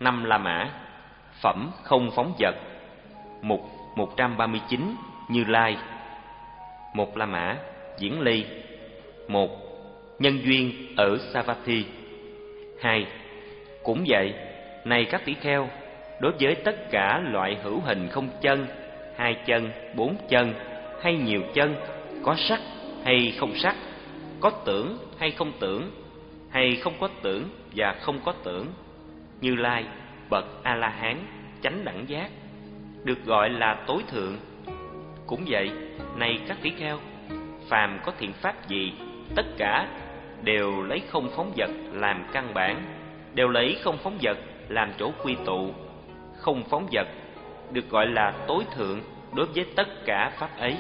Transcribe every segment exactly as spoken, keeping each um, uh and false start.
năm La Mã. Phẩm không phóng dật. Mục một trăm ba mươi chín Như Lai. Một La Mã, Diễn Ly. Một, nhân duyên ở Savatthi. Hai, cũng vậy, này các tỷ kheo, đối với tất cả loại hữu hình không chân, hai chân, bốn chân hay nhiều chân, có sắc hay không sắc, có tưởng hay không tưởng, hay không có tưởng và không có tưởng, Như Lai bậc A La Hán chánh đẳng giác, được gọi là tối thượng. Cũng vậy, này các tỷ kheo, phàm có thiện pháp gì, tất cả đều lấy không phóng dật làm căn bản, đều lấy không phóng dật làm chỗ quy tụ. Không phóng dật được gọi là tối thượng đối với tất cả pháp ấy.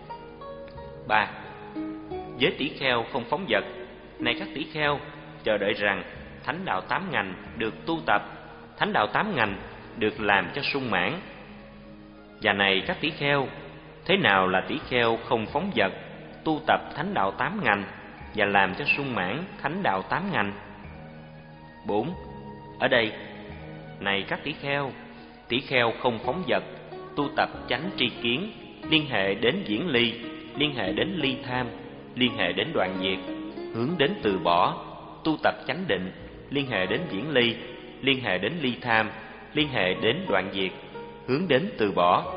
Ba, với tỷ kheo không phóng dật, này các tỷ kheo, chờ đợi rằng thánh đạo tám ngành được tu tập, thánh đạo tám ngành được làm cho sung mãn. Và này các tỷ kheo, thế nào là tỷ kheo không phóng dật, tu tập thánh đạo tám ngành và làm cho sung mãn thánh đạo tám ngành? Bốn, ở đây, này các tỷ kheo, tỷ kheo không phóng dật, tu tập chánh tri kiến, liên hệ đến diễn ly, liên hệ đến ly tham, liên hệ đến đoạn diệt, hướng đến từ bỏ, tu tập chánh định, liên hệ đến diễn ly, liên hệ đến ly tham, liên hệ đến đoạn diệt, hướng đến từ bỏ.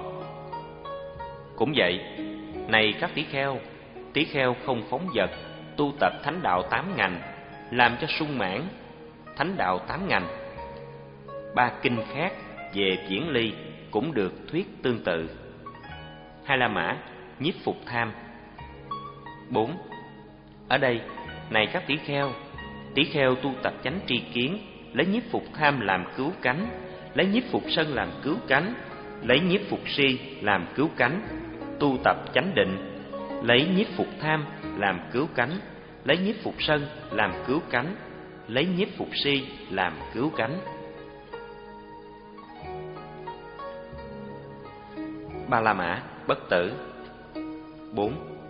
Cũng vậy, này các tỷ kheo, tỷ kheo không phóng dật, tu tập thánh đạo tám ngành, làm cho sung mãn thánh đạo tám ngành. Ba kinh khác về diễn ly cũng được thuyết tương tự. Hai La Mã, nhiếp phục tham. Bốn, ở đây, này các tỷ kheo, tỷ kheo tu tập chánh tri kiến, lấy nhiếp phục tham làm cứu cánh, lấy nhiếp phục sân làm cứu cánh, lấy nhiếp phục si làm cứu cánh, tu tập chánh định, lấy nhiếp phục tham làm cứu cánh, lấy nhiếp phục sân làm cứu cánh, lấy nhiếp phục si làm cứu cánh. Ba La Mã, bất tử. Bốn,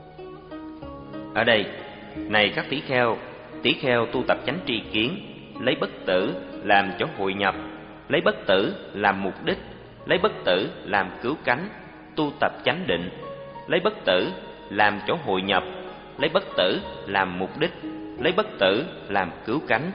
ở đây, này các tỷ kheo, tỷ kheo tu tập chánh tri kiến, lấy bất tử làm chỗ hội nhập, lấy bất tử làm mục đích, lấy bất tử làm cứu cánh, tu tập chánh định, lấy bất tử làm chỗ hội nhập, lấy bất tử làm mục đích, lấy bất tử làm cứu cánh.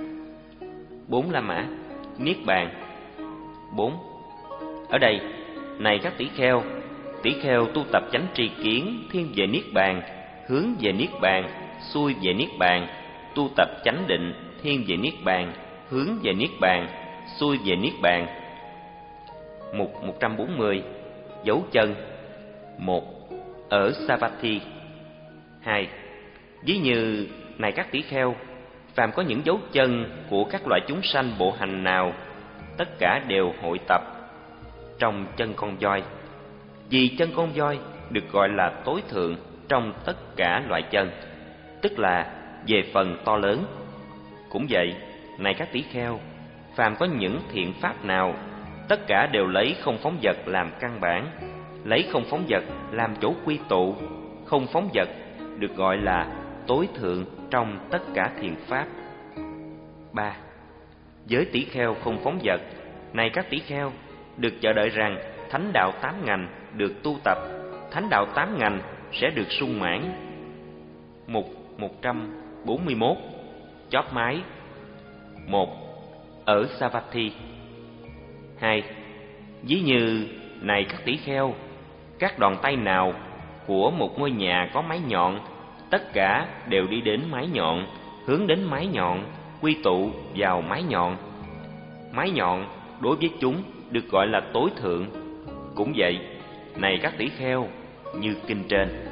Bốn La Mã, niết bàn. Bốn, ở đây, này các tỷ kheo, tỷ kheo tu tập chánh tri kiến, thiên về niết bàn, hướng về niết bàn, xuôi về niết bàn, tu tập chánh định, thiên về niết bàn, hướng về niết bàn, xuôi về niết bàn. Mục một trăm bốn mươi dấu chân. Một, ở Savatthi. Hai, ví như, này các tỷ kheo, phàm có những dấu chân của các loại chúng sanh bộ hành nào, tất cả đều hội tập trong chân con voi. Vì chân con voi được gọi là tối thượng trong tất cả loại chân, tức là về phần to lớn. Cũng vậy, này các tỷ kheo, phàm có những thiện pháp nào, tất cả đều lấy không phóng dật làm căn bản, lấy không phóng dật làm chỗ quy tụ. Không phóng dật được gọi là tối thượng trong tất cả thiện pháp. Ba, với tỷ kheo không phóng dật, này các tỷ kheo, được chờ đợi rằng thánh đạo tám ngành được tu tập, thánh đạo tám ngành sẽ được sung mãn. Mục một trăm bốn mươi mốt chóp mái. Một, ở Savatthi. Hai, ví như, này các tỷ kheo, các đòn tay nào của một ngôi nhà có mái nhọn, tất cả đều đi đến mái nhọn, hướng đến mái nhọn, quy tụ vào mái nhọn. Mái nhọn đối với chúng được gọi là tối thượng. Cũng vậy, này các tỷ kheo, như kinh trên.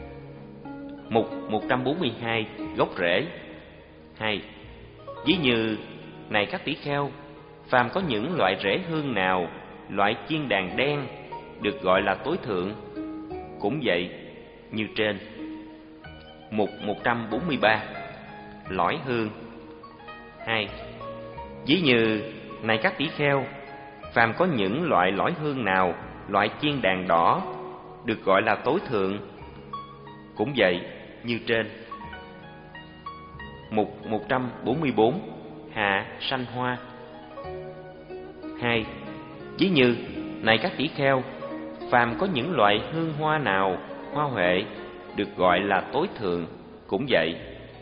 Mục một trăm bốn mươi hai gốc rễ. Hai, ví như, này các tỷ kheo, phàm có những loại rễ hương nào, loại chiên đàn đen, được gọi là tối thượng. Cũng vậy, như trên. Mục một trăm bốn mươi ba lõi hương. Hai, ví như, này các tỷ kheo, phàm có những loại lõi hương nào, loại chiên đàn đỏ, được gọi là tối thượng. Cũng vậy, như trên. Mục một trăm bốn mươi bốn hạ sanh hoa. Hai. Ví như, này các tỷ kheo, phàm có những loại hương hoa nào, hoa huệ, được gọi là tối thượng, cũng vậy.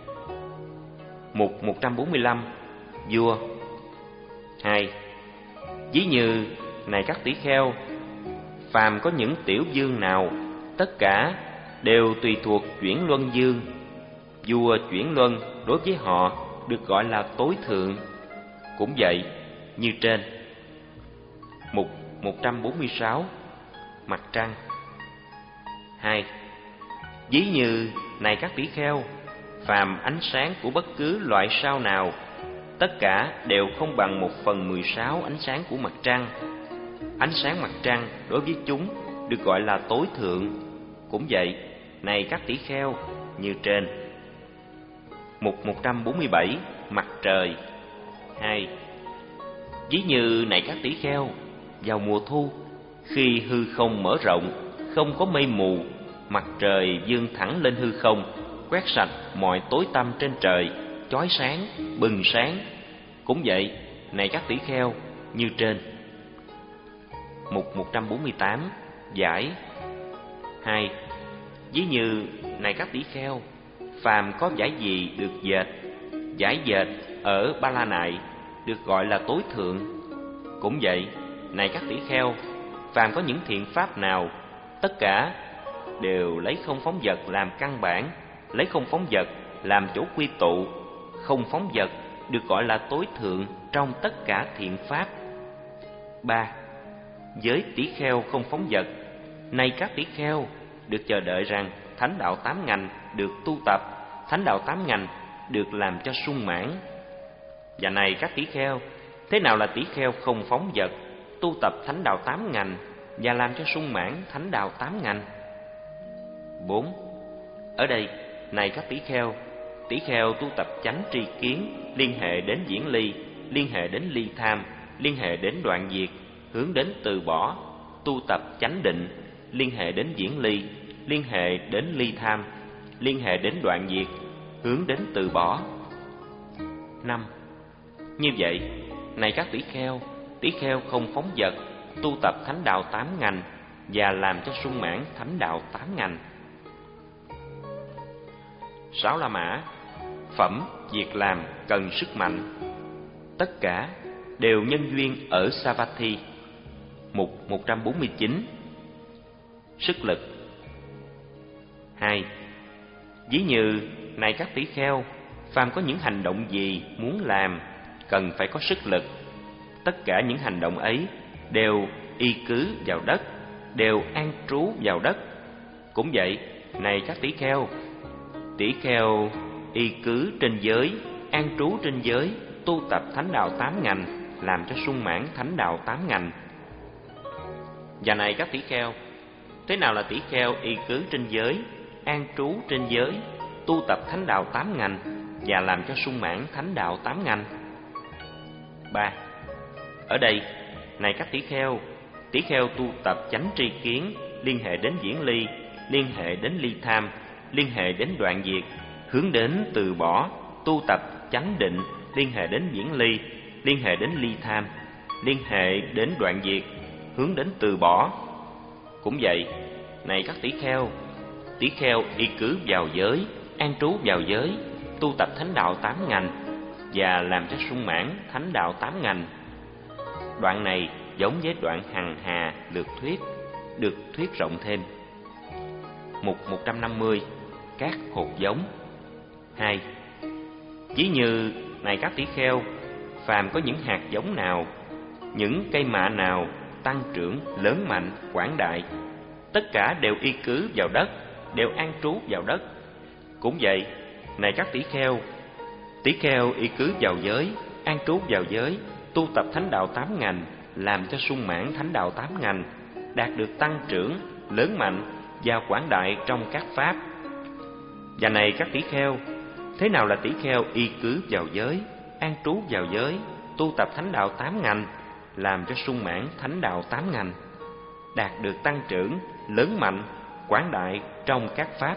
Mục một trăm bốn mươi lăm. Vua. Hai. Ví như, này các tỷ kheo, phàm có những tiểu dương nào, tất cả đều tùy thuộc chuyển luân dương. Vua chuyển luân đối với họ được gọi là tối thượng, cũng vậy như trên. Mục một trăm bốn mươi sáu. Mặt trăng. Hai. Ví như, này các tỷ kheo, phàm ánh sáng của bất cứ loại sao nào, tất cả đều không bằng một phần mười sáu ánh sáng của mặt trăng. Ánh sáng mặt trăng đối với chúng được gọi là tối thượng, cũng vậy, này các tỷ kheo, như trên. Mục một trăm bốn mươi bảy. Mặt trời. Hai. Ví như, này các tỷ kheo, vào mùa thu, khi hư không mở rộng, không có mây mù, mặt trời vươn thẳng lên hư không, quét sạch mọi tối tăm trên trời, chói sáng, bừng sáng, cũng vậy, này các tỷ kheo, như trên. Mục một trăm bốn mươi tám. Giải. Hai. Ví như, này các tỷ kheo, phàm có vải gì được dệt, vải dệt ở Ba La Nại được gọi là tối thượng, cũng vậy, này các tỷ kheo, phàm có những thiện pháp nào, tất cả đều lấy không phóng vật làm căn bản, lấy không phóng vật làm chỗ quy tụ. Không phóng vật được gọi là tối thượng trong tất cả thiện pháp. Ba. Với tỷ kheo không phóng vật, này các tỷ kheo, được chờ đợi rằng thánh đạo tám ngành được tu tập, thánh đạo tám ngành được làm cho sung mãn. Và này các tỷ kheo, thế nào là tỷ kheo không phóng vật, tu tập thánh đạo tám ngành và làm cho sung mãn thánh đạo tám ngành? Bốn. Ở đây, này các tỷ kheo, tỷ kheo tu tập chánh tri kiến, liên hệ đến diễn ly, liên hệ đến ly tham, liên hệ đến đoạn diệt, hướng đến từ bỏ, tu tập chánh định, liên hệ đến diễn ly, liên hệ đến ly tham, liên hệ đến đoạn diệt, hướng đến từ bỏ. Năm. Như vậy, này các tỷ kheo, tỷ kheo không phóng vật, tu tập thánh đạo tám ngành và làm cho sung mãn thánh đạo tám ngành. Sáu La Mã. Phẩm việc làm cần sức mạnh. Tất cả đều nhân duyên ở Savatthi. Mục một trăm bốn mươi chín. Sức lực. Hai. Ví như, này các tỷ kheo, phàm có những hành động gì muốn làm, cần phải có sức lực. Tất cả những hành động ấy đều y cứ vào đất, đều an trú vào đất. Cũng vậy, này các tỷ kheo, tỷ kheo y cứ trên giới, an trú trên giới, tu tập thánh đạo tám ngành, làm cho sung mãn thánh đạo tám ngành. Và này các tỷ kheo, thế nào là tỷ kheo y cứ trên giới, an trú trên giới, tu tập thánh đạo tám ngành và làm cho sung mãn thánh đạo tám ngành? Ba. Ở đây, này các tỷ kheo, tỷ kheo tu tập chánh tri kiến, liên hệ đến diễn ly, liên hệ đến ly tham, liên hệ đến đoạn diệt, hướng đến từ bỏ, tu tập chánh định, liên hệ đến diễn ly, liên hệ đến ly tham, liên hệ đến đoạn diệt, hướng đến từ bỏ. Cũng vậy, này các tỷ kheo, tỷ kheo y cứ vào giới, an trú vào giới, tu tập thánh đạo tám ngành và làm cho sung mãn thánh đạo tám ngành. Đoạn này giống với đoạn hằng hà lược thuyết, được thuyết rộng thêm. Mục một trăm năm mươi. Các hột giống. Hai. Ví như, này các tỷ kheo, phàm có những hạt giống nào, những cây mạ nào tăng trưởng lớn mạnh quảng đại, tất cả đều y cứ vào đất, đều an trú vào đất. Cũng vậy, này các tỷ kheo, tỷ kheo y cứ vào giới, an trú vào giới, tu tập thánh đạo tám ngành, làm cho sung mãn thánh đạo tám ngành, đạt được tăng trưởng lớn mạnh và quảng đại trong các pháp. Và này các tỷ kheo, thế nào là tỷ kheo y cứ vào giới, an trú vào giới, tu tập thánh đạo tám ngành, làm cho sung mãn thánh đạo tám ngành, đạt được tăng trưởng lớn mạnh quảng đại trong các pháp?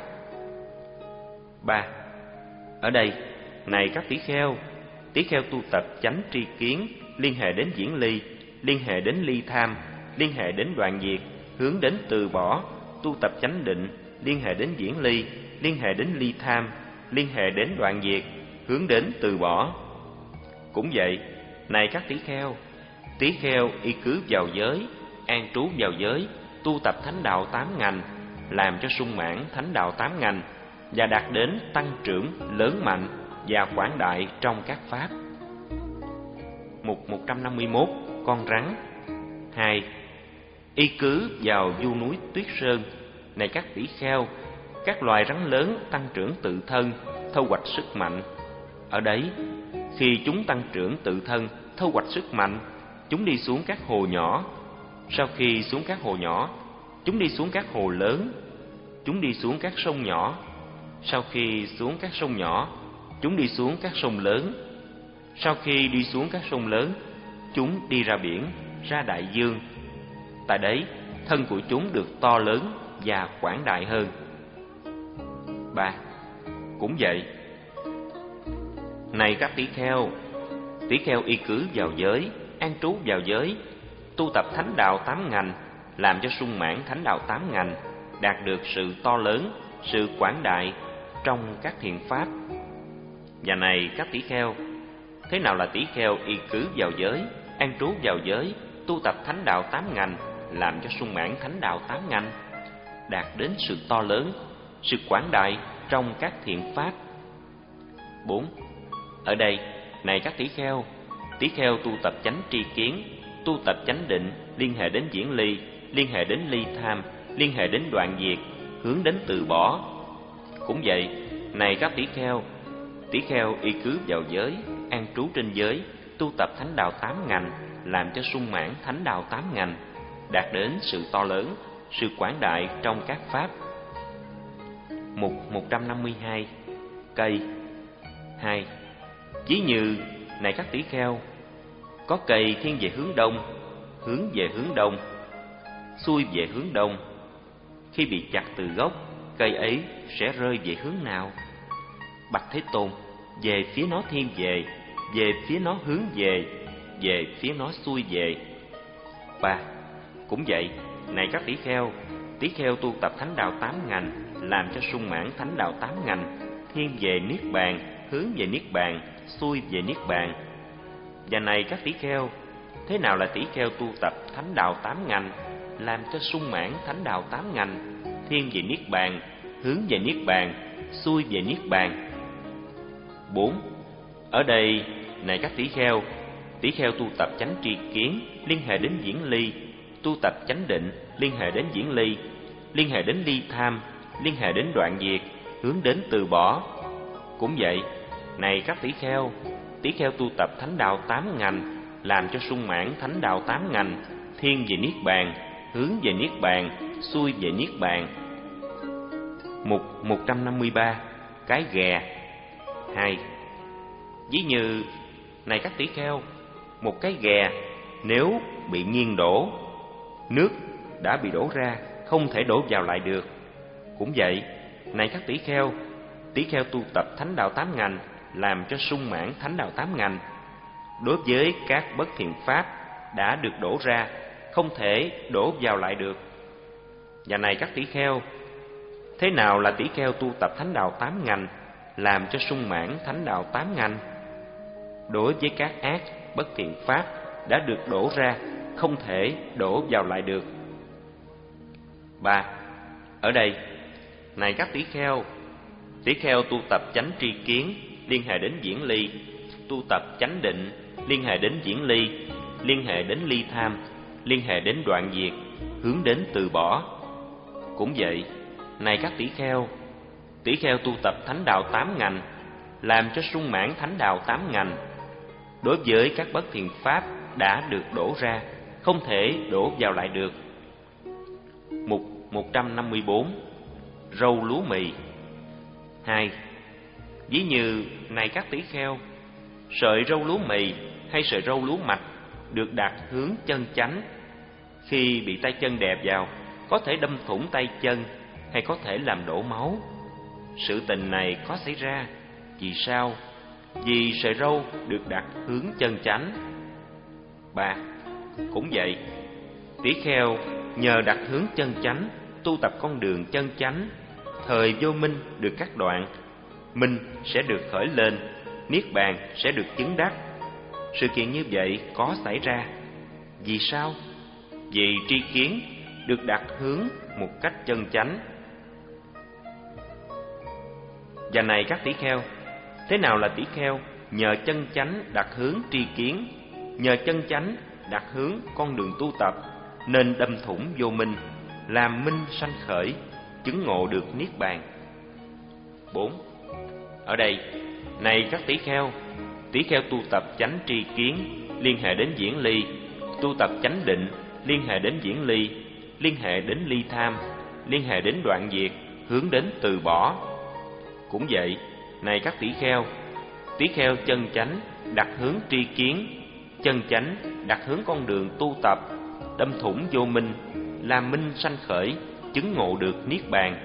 Ba. Ở đây, này các tỷ kheo, tỷ kheo tu tập chánh tri kiến, liên hệ đến diễn ly, liên hệ đến ly tham, liên hệ đến đoạn diệt, hướng đến từ bỏ. Tu tập chánh định, liên hệ đến diễn ly, liên hệ đến ly tham, liên hệ đến đoạn diệt, hướng đến từ bỏ. Cũng vậy, này các tỷ kheo, tỷ kheo y cứ vào giới, an trú vào giới, tu tập thánh đạo tám ngành, làm cho sung mãn thánh đạo tám ngành và đạt đến tăng trưởng lớn mạnh và quảng đại trong các pháp. Mục một trăm năm mươi mốt. Con rắn. Hai. Y cứ vào du núi Tuyết Sơn, này các tỷ kheo, các loài rắn lớn tăng trưởng tự thân, thu hoạch sức mạnh. Ở đấy, khi chúng tăng trưởng tự thân, thu hoạch sức mạnh, chúng đi xuống các hồ nhỏ. Sau khi xuống các hồ nhỏ, chúng đi xuống các hồ lớn. Chúng đi xuống các sông nhỏ. Sau khi xuống các sông nhỏ, chúng đi xuống các sông lớn. Sau khi đi xuống các sông lớn, chúng đi ra biển, ra đại dương. Tại đấy, thân của chúng được to lớn và quảng đại hơn. Ba. Cũng vậy, này các tỷ kheo, tỷ kheo y cứ vào giới, an trú vào giới, tu tập thánh đạo tám ngành, làm cho sung mãn thánh đạo tám ngành, đạt được sự to lớn, sự quảng đại trong các thiện pháp. Và này các tỷ kheo, thế nào là tỷ kheo y cứ vào giới, an trú vào giới, tu tập thánh đạo tám ngành, làm cho sung mãn thánh đạo tám ngành, đạt đến sự to lớn, sự quảng đại trong các thiện pháp? Bốn. Ở đây, này các tỷ kheo, tỷ kheo tu tập chánh tri kiến, tu tập chánh định, liên hệ đến diễn ly, liên hệ đến ly tham, liên hệ đến đoạn diệt, hướng đến từ bỏ. Cũng vậy, này các tỷ kheo, tỷ kheo y cứ vào giới, an trú trên giới, tu tập thánh đạo tám ngành, làm cho sung mãn thánh đạo tám ngành, đạt đến sự to lớn, sự quảng đại trong các pháp. Mục một trăm năm mươi hai. Cây. Hai. Ví như, này các tỷ kheo, có cây thiên về hướng đông, hướng về hướng đông, xuôi về hướng đông. Khi bị chặt từ gốc, cây ấy sẽ rơi về hướng nào? Bạch Thế Tôn, về phía nó thiên về, về phía nó hướng về, về phía nó xuôi về. Ba. Cũng vậy, này các tỷ kheo, tỷ kheo tu tập thánh đạo tám ngành, làm cho sung mãn thánh đạo tám ngành, thiên về niết bàn, hướng về niết bàn, xuôi về niết bàn. Và này các tỷ kheo, thế nào là tỷ kheo tu tập thánh đạo tám ngành, làm cho sung mãn thánh đạo tám ngành, thiên về niết bàn, hướng về niết bàn, xuôi về niết bàn? Bốn. Ở đây, này các tỷ kheo, tỷ kheo tu tập chánh tri kiến, liên hệ đến diễn ly, tu tập chánh định, liên hệ đến diễn ly, liên hệ đến ly tham, liên hệ đến đoạn diệt, hướng đến từ bỏ. Cũng vậy, này các tỷ kheo, tỷ kheo tu tập thánh đạo tám ngành, làm cho sung mãn thánh đạo tám ngành, thiên về niết bàn, hướng về niết bàn, xuôi về niết bàn. Mục một trăm năm mươi ba. Cái ghè. Hai. Ví như, này các tỷ kheo, một cái ghè nếu bị nghiêng đổ, nước đã bị đổ ra, không thể đổ vào lại được. Cũng vậy, này các tỷ kheo, tỷ kheo tu tập thánh đạo tám ngành, làm cho sung mãn thánh đạo tám ngành, đối với các bất thiện pháp đã được đổ ra, không thể đổ vào lại được. Và này các tỷ kheo, thế nào là tỷ kheo tu tập thánh đạo tám ngành, làm cho sung mãn thánh đạo tám ngành, đối với các ác bất thiện pháp đã được đổ ra, không thể đổ vào lại được? Ba. Ở đây, này các tỷ kheo, tỷ kheo tu tập chánh tri kiến, liên hệ đến diễn ly, tu tập chánh định, liên hệ đến diễn ly, liên hệ đến ly tham, liên hệ đến đoạn diệt, hướng đến từ bỏ. Cũng vậy, này các tỷ kheo, tỷ kheo tu tập thánh đạo tám ngành, làm cho sung mãn thánh đạo tám ngành, đối với các bất thiện pháp đã được đổ ra, không thể đổ vào lại được. Mục một trăm năm mươi bốn. Râu lúa mì. Hai. Ví như, này các tỷ kheo, sợi râu lúa mì hay sợi râu lúa mạch được đặt hướng chân chánh. Khi bị tay chân đè vào, có thể đâm thủng tay chân hay có thể làm đổ máu. Sự tình này có xảy ra vì sao? Vì sợi râu được đặt hướng chân chánh. Ba. Cũng vậy, tỷ kheo nhờ đặt hướng chân chánh, tu tập con đường chân chánh, thời vô minh được cắt đoạn, minh sẽ được khởi lên, niết bàn sẽ được chứng đắc. Sự kiện như vậy có xảy ra. Vì sao? Vì tri kiến được đặt hướng một cách chân chánh. Và này các tỷ kheo, thế nào là tỷ kheo nhờ chân chánh đặt hướng tri kiến, nhờ chân chánh đặt hướng con đường tu tập, nên đâm thủng vô minh, làm minh sanh khởi, chứng ngộ được niết bàn. Bốn. Ở đây, này các tỷ kheo, tỷ kheo tu tập chánh tri kiến, liên hệ đến diễn ly, tu tập chánh định, liên hệ đến diễn ly, liên hệ đến ly tham, liên hệ đến đoạn diệt, hướng đến từ bỏ. Cũng vậy, này các tỷ kheo, tỷ kheo chân chánh đặt hướng tri kiến, chân chánh đặt hướng con đường tu tập, đâm thủng vô minh, làm minh sanh khởi, chứng ngộ được niết bàn.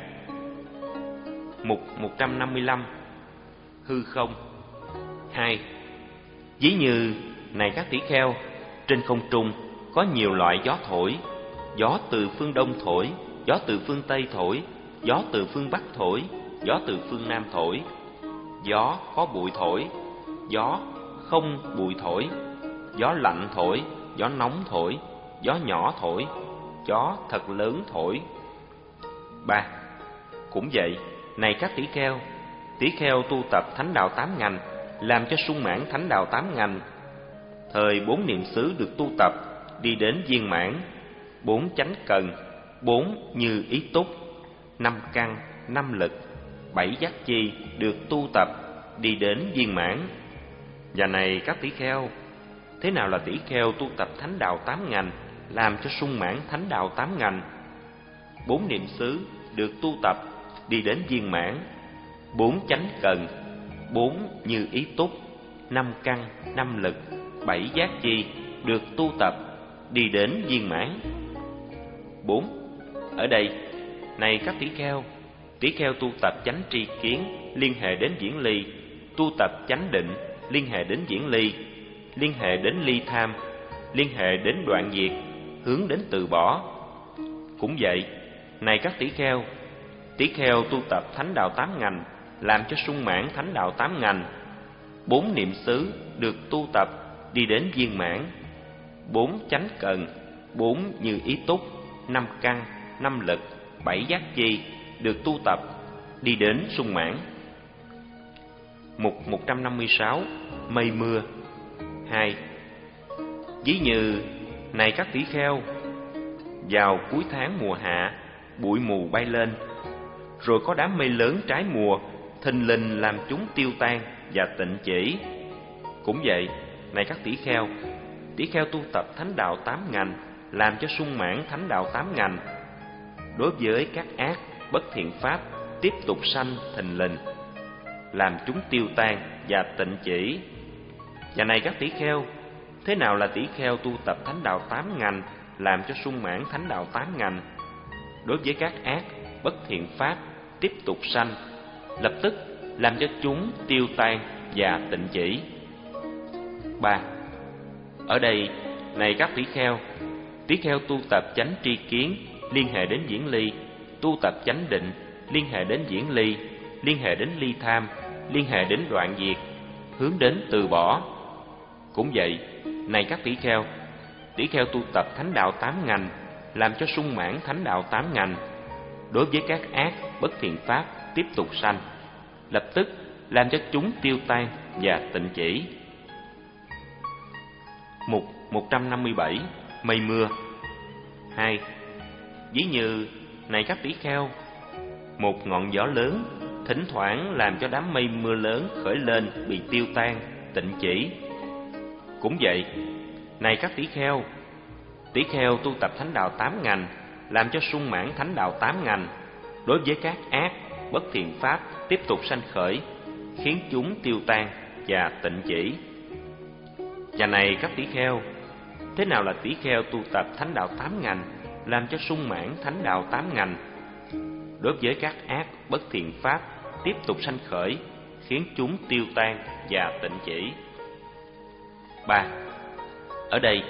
Mục một trăm năm mươi lăm. Hư không. Hai. Ví như, này các tỷ kheo, trên không trung có nhiều loại gió thổi, gió từ phương đông thổi, gió từ phương tây thổi, gió từ phương bắc thổi, gió từ phương nam thổi, gió có bụi thổi, gió không bụi thổi, gió lạnh thổi, gió nóng thổi, gió nhỏ thổi, gió thật lớn thổi. Ba. Cũng vậy, này các tỷ kheo, tỷ kheo tu tập thánh đạo tám ngành, làm cho sung mãn thánh đạo tám ngành. Thời bốn niệm xứ được tu tập, đi đến viên mãn. Bốn chánh cần, bốn như ý túc, năm căn, năm lực, bảy giác chi được tu tập, đi đến viên mãn. Và này các tỷ kheo, thế nào là tỷ kheo tu tập thánh đạo tám ngành, làm cho sung mãn thánh đạo tám ngành? Bốn niệm xứ được tu tập, đi đến viên mãn. Bốn chánh cần, bốn như ý túc, năm căn, năm lực, bảy giác chi được tu tập, đi đến viên mãn. Bốn. Ở đây, này các tỷ kheo, tỷ kheo tu tập chánh tri kiến, liên hệ đến diễn ly, tu tập chánh định, liên hệ đến diễn ly, liên hệ đến ly tham, liên hệ đến đoạn diệt, hướng đến từ bỏ. Cũng vậy, này các tỷ kheo, tỷ kheo tu tập thánh đạo tám ngành, làm cho sung mãn thánh đạo tám ngành. Bốn niệm xứ được tu tập, đi đến viên mãn. Bốn chánh cần, bốn như ý túc, năm căn, năm lực, bảy giác chi được tu tập, đi đến sung mãn. Mục một trăm năm mươi sáu. Mây mưa. Hai. Ví như, này các tỷ kheo, vào cuối tháng mùa hạ, bụi mù bay lên, rồi có đám mây lớn trái mùa, thình lình làm chúng tiêu tan và tịnh chỉ. Cũng vậy, này các tỷ kheo, tỷ kheo tu tập thánh đạo tám ngành, làm cho sung mãn thánh đạo tám ngành. Đối với các ác, bất thiện pháp, tiếp tục sanh thình lình, làm chúng tiêu tan và tịnh chỉ. Và này các tỷ kheo, thế nào là tỷ kheo tu tập thánh đạo tám ngành, làm cho sung mãn thánh đạo tám ngành? Đối với các ác, bất thiện pháp, tiếp tục sanh, lập tức làm cho chúng tiêu tan và tịnh chỉ. Ba. Ở đây, này các tỷ kheo, tỷ kheo tu tập chánh tri kiến, liên hệ đến diễn ly, tu tập chánh định, liên hệ đến diễn ly, liên hệ đến ly tham, liên hệ đến đoạn diệt, hướng đến từ bỏ. Cũng vậy, này các tỷ kheo, tỷ kheo tu tập thánh đạo tám ngành, làm cho sung mãn thánh đạo tám ngành. Đối với các ác, bất thiện pháp, tiếp tục sanh, lập tức làm cho chúng tiêu tan và tịnh chỉ. Mục một trăm năm mươi bảy. Mây mưa. Hai. Ví như, này các tỷ kheo, một ngọn gió lớn thỉnh thoảng làm cho đám mây mưa lớn khởi lên bị tiêu tan, tịnh chỉ. Cũng vậy, này các tỷ kheo, tỷ kheo tu tập thánh đạo tám ngành, làm cho sung mãn thánh đạo tám ngành. Đối với các ác, bất thiện pháp, tiếp tục sanh khởi, khiến chúng tiêu tan và tịnh chỉ. Và này các tỷ kheo, thế nào là tỷ kheo tu tập thánh đạo tám ngành, làm cho sung mãn thánh đạo tám ngành? Đối với các ác, bất thiện pháp, tiếp tục sanh khởi, khiến chúng tiêu tan và tịnh chỉ. Ba. Ở đây,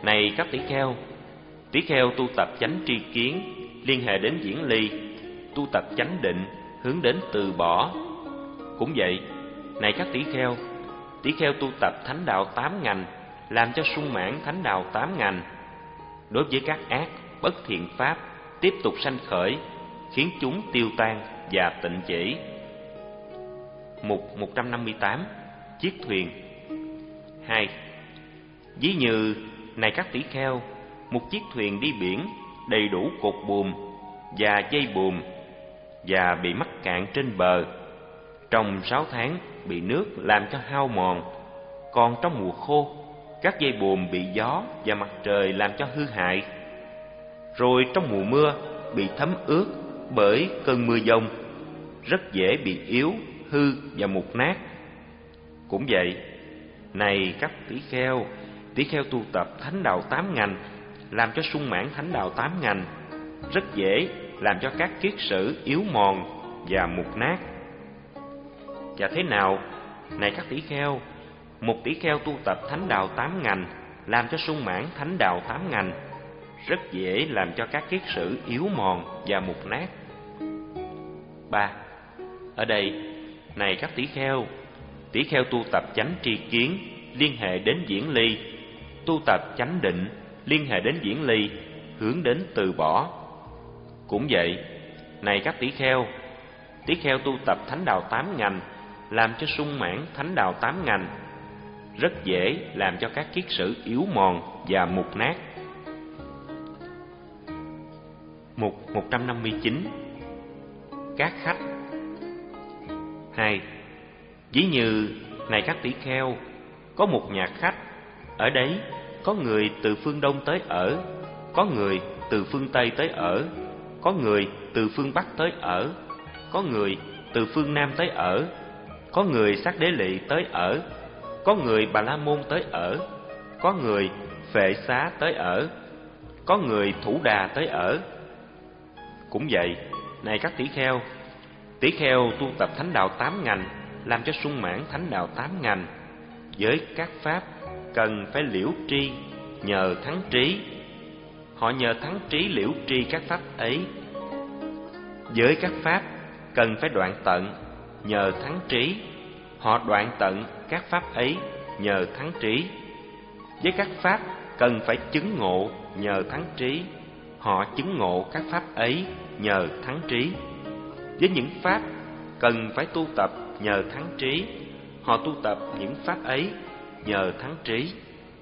này các tỷ kheo, tỷ kheo tu tập chánh tri kiến, liên hệ đến diễn ly, tu tập chánh định, hướng đến từ bỏ. Cũng vậy, này các tỷ kheo, tỷ kheo tu tập thánh đạo tám ngành, làm cho sung mãn thánh đạo tám ngành. Đối với các ác, bất thiện pháp, tiếp tục sanh khởi, khiến chúng tiêu tan và tịnh chỉ. Mục một trăm năm mươi tám. Chiếc thuyền. Hai. Ví như, này các tỷ kheo, một chiếc thuyền đi biển đầy đủ cột buồm và dây buồm và bị mắc cạn trên bờ. Trong sáu tháng bị nước làm cho hao mòn, còn trong mùa khô, các dây buồm bị gió và mặt trời làm cho hư hại. Rồi trong mùa mưa bị thấm ướt bởi cơn mưa giông, rất dễ bị yếu, hư và mục nát. Cũng vậy, này các tỷ kheo, tỷ kheo tu tập thánh đạo tám ngành, làm cho sung mãn thánh đạo tám ngành, rất dễ làm cho các kiết sử yếu mòn và mục nát. Và thế nào, này các tỷ kheo, một tỷ kheo tu tập thánh đạo tám ngành, làm cho sung mãn thánh đạo tám ngành, rất dễ làm cho các kiết sử yếu mòn và mục nát. Ba. Ở đây, này các tỷ kheo, tỷ kheo tu tập chánh tri kiến, liên hệ đến diễn ly, tu tập chánh định, liên hệ đến diễn ly, hướng đến từ bỏ. Cũng vậy, này các tỷ kheo, tỷ kheo tu tập thánh đạo tám ngành, làm cho sung mãn thánh đạo tám ngành, rất dễ làm cho các kiết sử yếu mòn và mục nát. Mục một trăm năm mươi chín. Các khách. Hai. Ví như, này các tỷ kheo, có một nhà khách, ở đấy có người từ phương Đông tới ở, có người từ phương Tây tới ở, có người từ phương Bắc tới ở, có người từ phương Nam tới ở, có người Sát Đế Lỵ tới ở, có người Bà La Môn tới ở, có người Phệ Xá tới ở, có người Thủ Đà tới ở. Cũng vậy, này các tỷ kheo, tỷ kheo tu tập thánh đạo tám ngành, làm cho sung mãn thánh đạo tám ngành, với các pháp cần phải liễu tri nhờ thắng trí, họ nhờ thắng trí liễu tri các pháp ấy. Với các pháp cần phải đoạn tận nhờ thắng trí, họ đoạn tận các pháp ấy nhờ thắng trí. Với các pháp cần phải chứng ngộ nhờ thắng trí, họ chứng ngộ các pháp ấy nhờ thắng trí. Với những pháp cần phải tu tập nhờ thắng trí, họ tu tập những pháp ấy nhờ thắng trí.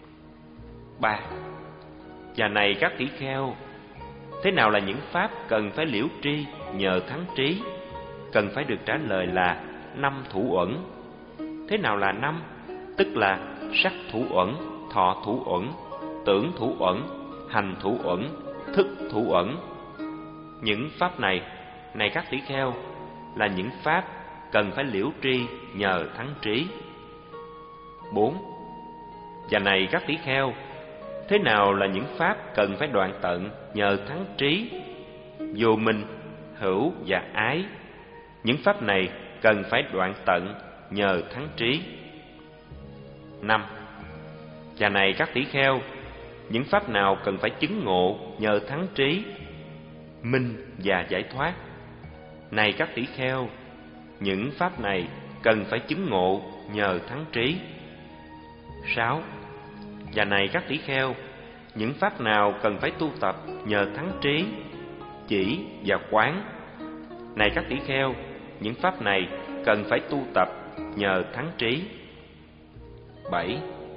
Ba. Và này các tỷ kheo, thế nào là những pháp cần phải liễu tri nhờ thắng trí? Cần phải được trả lời là năm thủ uẩn. Thế nào là năm? Tức là sắc thủ uẩn, thọ thủ uẩn, tưởng thủ uẩn, hành thủ uẩn, thức thủ uẩn. Những pháp này, này các tỷ kheo, là những pháp cần phải liễu tri nhờ thắng trí. Bốn. Và này các tỷ kheo, thế nào là những pháp cần phải đoạn tận nhờ thắng trí? Vô minh, hữu và ái. Những pháp này cần phải đoạn tận nhờ thắng trí. Năm. Và này các tỷ kheo, những pháp nào cần phải chứng ngộ nhờ thắng trí? Minh và giải thoát. Này các tỷ kheo, những pháp này cần phải chứng ngộ nhờ thắng trí. Sáu. Và này các tỷ kheo, những pháp nào cần phải tu tập nhờ thắng trí? Chỉ và quán. Này các tỷ kheo, những pháp này cần phải tu tập nhờ thắng trí. Bảy.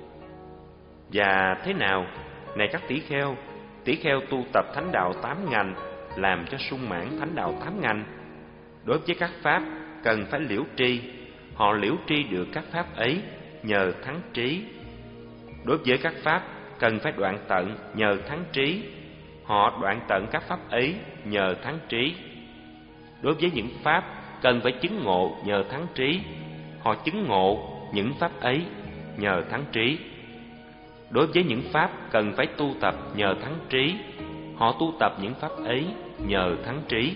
Và thế nào, này các tỷ kheo, tỷ kheo tu tập thánh đạo tám ngành, làm cho sung mãn thánh đạo tám ngành? Đối với các pháp cần phải liễu tri, họ liễu tri được các pháp ấy nhờ thắng trí. Đối với các pháp cần phải đoạn tận nhờ thắng trí, họ đoạn tận các pháp ấy nhờ thắng trí. Đối với những pháp cần phải chứng ngộ nhờ thắng trí, họ chứng ngộ những pháp ấy nhờ thắng trí. Đối với những pháp cần phải tu tập nhờ thắng trí, họ tu tập những pháp ấy nhờ thắng trí.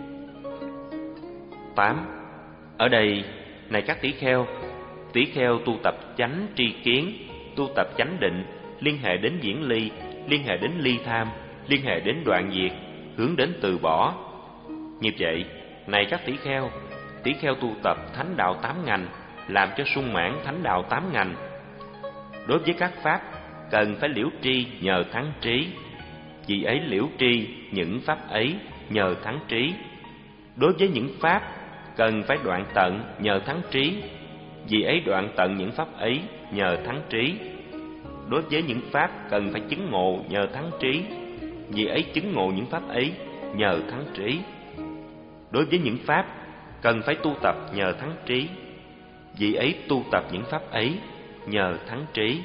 Tám. Ở đây, này các tỷ kheo, tỷ kheo tu tập chánh tri kiến, tu tập chánh định, liên hệ đến diễn ly, liên hệ đến ly tham, liên hệ đến đoạn diệt, hướng đến từ bỏ. Như vậy, này các tỷ kheo, tỷ kheo tu tập thánh đạo tám ngành, làm cho sung mãn thánh đạo tám ngành. Đối với các pháp, cần phải liễu tri nhờ thắng trí, vì ấy liễu tri những pháp ấy nhờ thắng trí. Đối với những pháp, cần phải đoạn tận nhờ thắng trí, vì ấy đoạn tận những pháp ấy nhờ thắng trí. Đối với những pháp, cần phải chứng ngộ nhờ thắng trí, vì ấy chứng ngộ những pháp ấy nhờ thắng trí. Đối với những pháp, cần phải tu tập nhờ thắng trí, vì ấy tu tập những pháp ấy nhờ thắng trí.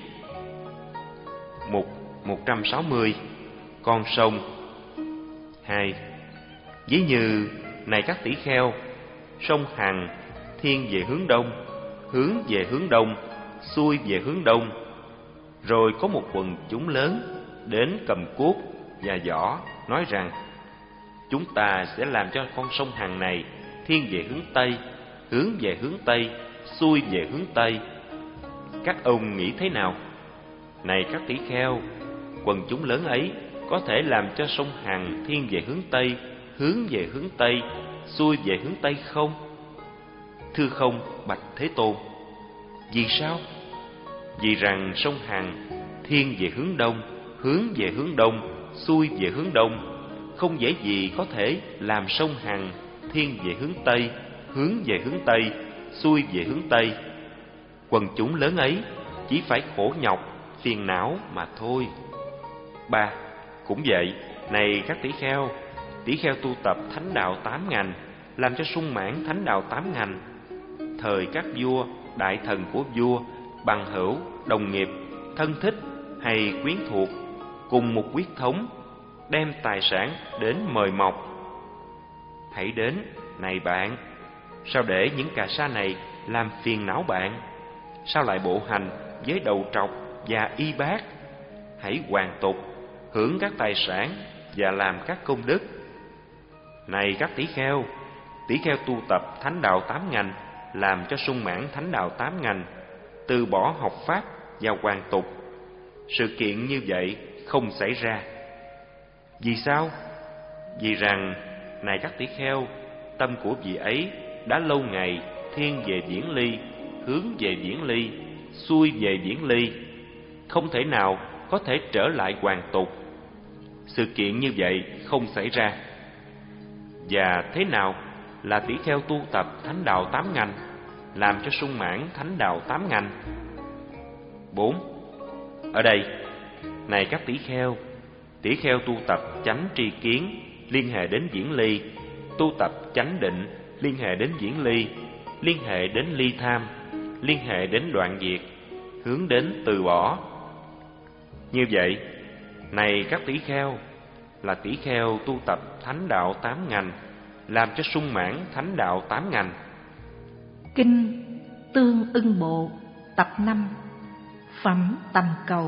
Mục một trăm sáu mươi. Con sông. Hai. Ví như, này các tỷ kheo, sông Hằng thiên về hướng đông, hướng về hướng đông, xuôi về hướng đông. Rồi có một quần chúng lớn đến cầm cuốc và giỏ, nói rằng: chúng ta sẽ làm cho con sông Hằng này thiên về hướng Tây, hướng về hướng Tây, xuôi về hướng Tây. Các ông nghĩ thế nào? Này các tỷ kheo, quần chúng lớn ấy có thể làm cho sông Hằng thiên về hướng Tây, hướng về hướng Tây, xuôi về hướng Tây không? Thưa không, bạch Thế Tôn. Vì sao? Vì rằng sông Hằng thiên về hướng đông, hướng về hướng đông, xuôi về hướng đông, không dễ gì có thể làm sông Hằng thiên về hướng Tây, hướng về hướng Tây, xuôi về hướng Tây. Quần chúng lớn ấy chỉ phải khổ nhọc, phiền não mà thôi. Ba. Cũng vậy, này các tỷ kheo, tỷ kheo tu tập thánh đạo tám ngành, làm cho sung mãn thánh đạo tám ngành. Thời các vua, đại thần của vua, bằng hữu, đồng nghiệp, thân thích hay quyến thuộc, cùng một quyết thống, đem tài sản đến mời mọc. Hãy đến, này bạn, sao để những cà sa này làm phiền não bạn? Sao lại bộ hành với đầu trọc và y bát? Hãy hoàn tục, hưởng các tài sản và làm các công đức. Này các tỷ kheo, tỷ kheo tu tập thánh đạo tám ngành, làm cho sung mãn thánh đạo tám ngành, từ bỏ học pháp và hoàn tục. Sự kiện như vậy không xảy ra. Vì sao? Vì rằng, này các tỷ kheo, tâm của vị ấy đã lâu ngày thiên về viễn ly, hướng về viễn ly, xuôi về viễn ly, không thể nào có thể trở lại hoàn tục. Sự kiện như vậy không xảy ra. Và thế nào là tỷ kheo tu tập thánh đạo tám ngành, làm cho sung mãn thánh đạo tám ngành? Bốn. Ở đây, này các tỷ kheo, tỷ kheo tu tập chánh tri kiến, liên hệ đến viễn ly, tu tập chánh định, liên hệ đến viễn ly, liên hệ đến ly tham, liên hệ đến đoạn diệt, hướng đến từ bỏ. Như vậy, này các tỷ kheo, là tỷ kheo tu tập thánh đạo tám ngành, làm cho sung mãn thánh đạo tám ngành. Kinh Tương Ưng Bộ tập năm. Phẩm tầm cầu.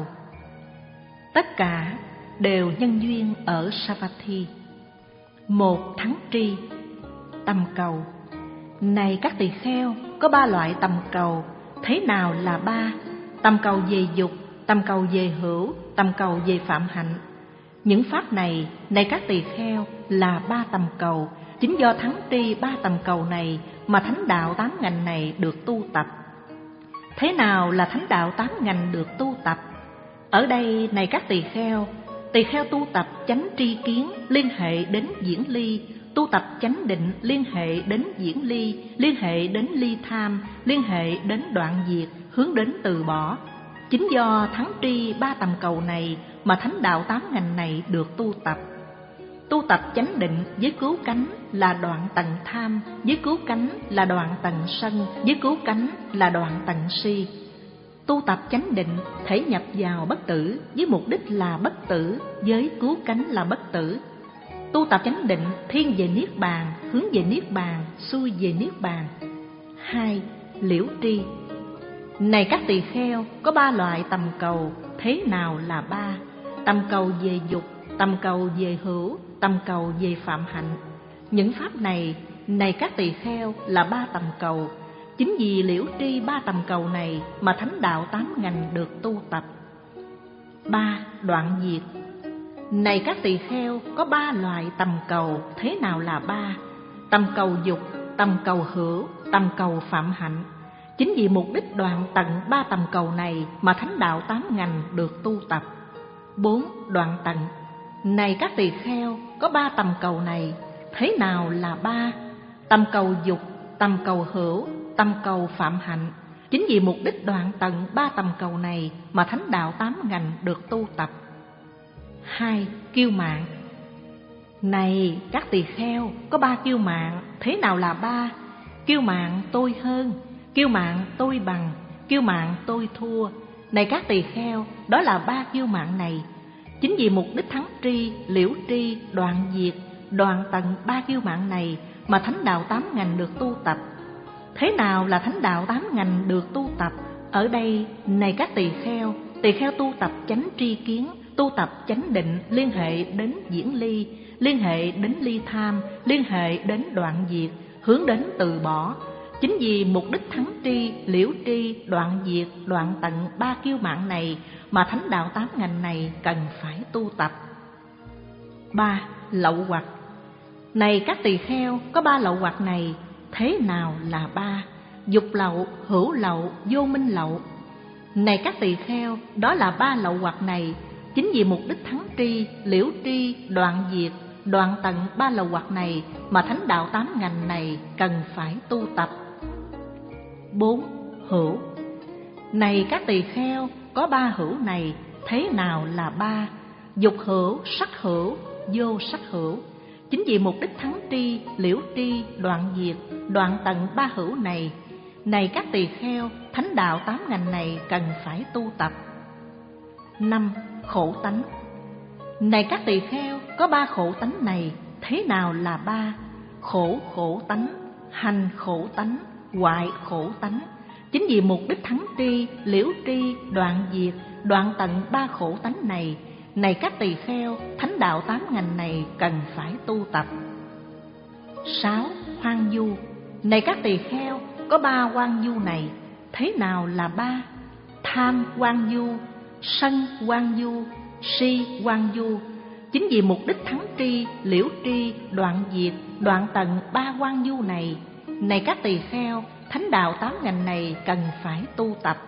Tất cả đều nhân duyên ở Savatthi. Một thắng tri. Tầm cầu. Này các tỳ kheo, có ba loại tầm cầu. Thế nào là ba? Tầm cầu về dục, tầm cầu về hữu, tầm cầu về phạm hạnh. Những pháp này, này các tỳ kheo, là ba tầm cầu. Chính do thắng tri ba tầm cầu này mà thánh đạo tám ngành này được tu tập. Thế nào là thánh đạo tám ngành được tu tập? Ở đây, này các tỳ kheo, tỳ kheo tu tập chánh tri kiến, liên hệ đến diễn ly, tu tập chánh định, liên hệ đến diễn ly, liên hệ đến ly tham, liên hệ đến đoạn diệt, hướng đến từ bỏ. Chính do thắng tri ba tầm cầu này mà thánh đạo tám ngành này được tu tập. Tu tập chánh định với cứu cánh là đoạn tận tham, với cứu cánh là đoạn tận sân, với cứu cánh là đoạn tận si. Tu tập chánh định thể nhập vào bất tử với mục đích là bất tử, với cứu cánh là bất tử. Tu tập chánh định thiên về niết bàn, hướng về niết bàn, xuôi về niết bàn. Hai. Liễu tri. Này các tỳ kheo, có ba loại tầm cầu. Thế nào là ba? Tầm cầu về dục, tầm cầu về hữu, tầm cầu về phạm hạnh. Những pháp này, này các tỳ kheo, là ba tầm cầu. Chính vì liễu tri ba tầm cầu này mà thánh đạo tám ngành được tu tập. Ba. Đoạn diệt. Này các tỳ kheo, có ba loại tầm cầu, thế nào là ba? Tầm cầu dục, tầm cầu hữu, tầm cầu phạm hạnh. Chính vì mục đích đoạn tận ba tầm cầu này mà thánh đạo tám ngành được tu tập. Bốn. Đoạn tận. Này các tỳ kheo, có ba tầm cầu này, thế nào là ba? Tầm cầu dục, tầm cầu hữu, tầm cầu phạm hạnh. Chính vì mục đích đoạn tận ba tầm cầu này mà thánh đạo tám ngành được tu tập. Hai. Kiêu mạn. Này các tỳ kheo, có ba kiêu mạn, thế nào là ba? Kiêu mạn tôi hơn, kiêu mạn tôi bằng, kiêu mạn tôi thua. Này các tỳ kheo, đó là ba kiêu mạn này. Chính vì mục đích thắng tri, liễu tri, đoạn diệt, đoạn tận ba kiêu mạn này mà thánh đạo tám ngành được tu tập. Thế nào là thánh đạo tám ngành được tu tập? Ở đây, này các tỳ kheo, tỳ kheo tu tập chánh tri kiến, tu tập chánh định liên hệ đến diễn ly, liên hệ đến ly tham, liên hệ đến đoạn diệt, hướng đến từ bỏ. Chính vì mục đích thắng tri, liễu tri, đoạn diệt, đoạn tận ba kiêu mạn này mà thánh đạo tám ngành này cần phải tu tập. Ba. Lậu hoặc. Này các tỳ kheo, có ba lậu hoặc này, thế nào là ba? Dục lậu, hữu lậu, vô minh lậu. Này các tỳ kheo, đó là ba lậu hoặc này. Chính vì mục đích thắng tri, liễu tri, đoạn diệt, đoạn tận ba lậu hoặc này mà thánh đạo tám ngành này cần phải tu tập. Bốn. Hữu. Này các tỳ kheo, có ba hữu này, thế nào là ba? Dục hữu, sắc hữu, vô sắc hữu. Chính vì mục đích thắng tri, liễu tri, đoạn diệt, đoạn tận ba hữu này, này các tỳ kheo, thánh đạo tám ngành này cần phải tu tập. Năm. Khổ tánh. Này các tỳ kheo, có ba khổ tánh này, thế nào là ba? Khổ khổ tánh, hành khổ tánh, hoại khổ tánh. Chính vì mục đích thắng tri, liễu tri, đoạn diệt, đoạn tận ba khổ tánh này, này các tỳ kheo, thánh đạo tám ngành này cần phải tu tập. Sáu. Hoang du. Này các tỳ kheo, có ba hoang du này, thế nào là ba? Tham hoang du, sân hoang du, si hoang du. Chính vì mục đích thắng tri, liễu tri, đoạn diệt, đoạn tận ba hoang du này, này các tỳ kheo, thánh đạo tám ngành này cần phải tu tập.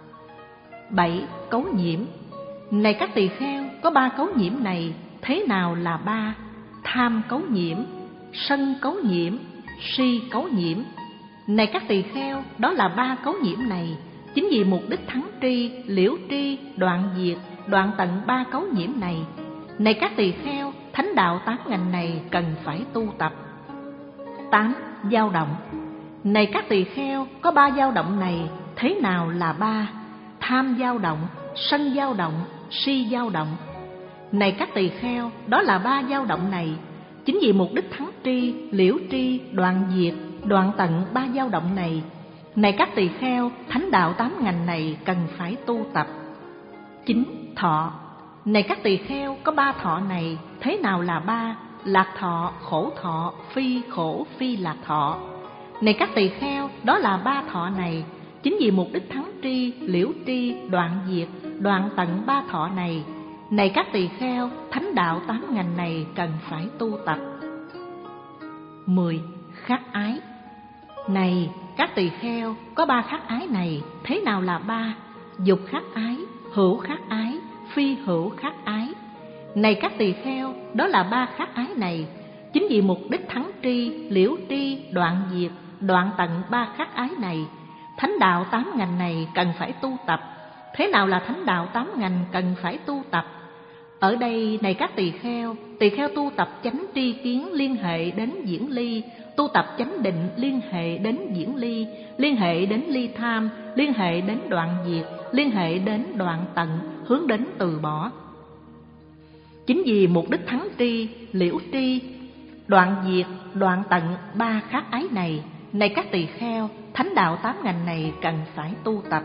Bảy. Cấu nhiễm. Này các tỳ kheo, có ba cấu nhiễm này, thế nào là ba? Tham cấu nhiễm, sân cấu nhiễm, si cấu nhiễm. Này các tỳ kheo, đó là ba cấu nhiễm này. Chính vì mục đích thắng tri, liễu tri, đoạn diệt, đoạn tận ba cấu nhiễm này, này các tỳ kheo, thánh đạo tám ngành này cần phải tu tập. Tám. Dao động. Này các tỳ kheo, có ba dao động này, thế nào là ba? Tham dao động, sân dao động, si dao động. Này các tỳ kheo, đó là ba dao động này. Chính vì mục đích thắng tri, liễu tri, đoạn diệt, đoạn tận ba dao động này, này các tỳ kheo, thánh đạo tám ngành này cần phải tu tập. Chín. Thọ. Này các tỳ kheo, có ba thọ này, thế nào là ba? Lạc thọ, khổ thọ, phi khổ, phi lạc thọ. Này các tỳ kheo, đó là ba thọ này. Chính vì mục đích thắng tri, liễu tri, đoạn diệt, đoạn tận ba thọ này, này các tỳ kheo, thánh đạo tám ngành này cần phải tu tập. Mười. Khát ái. Này các tỳ kheo, có ba khát ái này, thế nào là ba? Dục khát ái, hữu khát ái, phi hữu khát ái. Này các tỳ kheo, đó là ba khát ái này. Chính vì mục đích thắng tri, liễu tri, đoạn diệt, đoạn tận ba khát ái này, thánh đạo tám ngành này cần phải tu tập. Thế nào là thánh đạo tám ngành cần phải tu tập? Ở đây, này các tỳ kheo, tỳ kheo tu tập chánh tri kiến liên hệ đến diễn ly, tu tập chánh định liên hệ đến diễn ly, liên hệ đến ly tham, liên hệ đến đoạn diệt, liên hệ đến đoạn tận, hướng đến từ bỏ. Chính vì mục đích thắng tri, liễu tri, đoạn diệt, đoạn tận ba khát ái này, này các tỳ kheo, thánh đạo tám ngành này cần phải tu tập.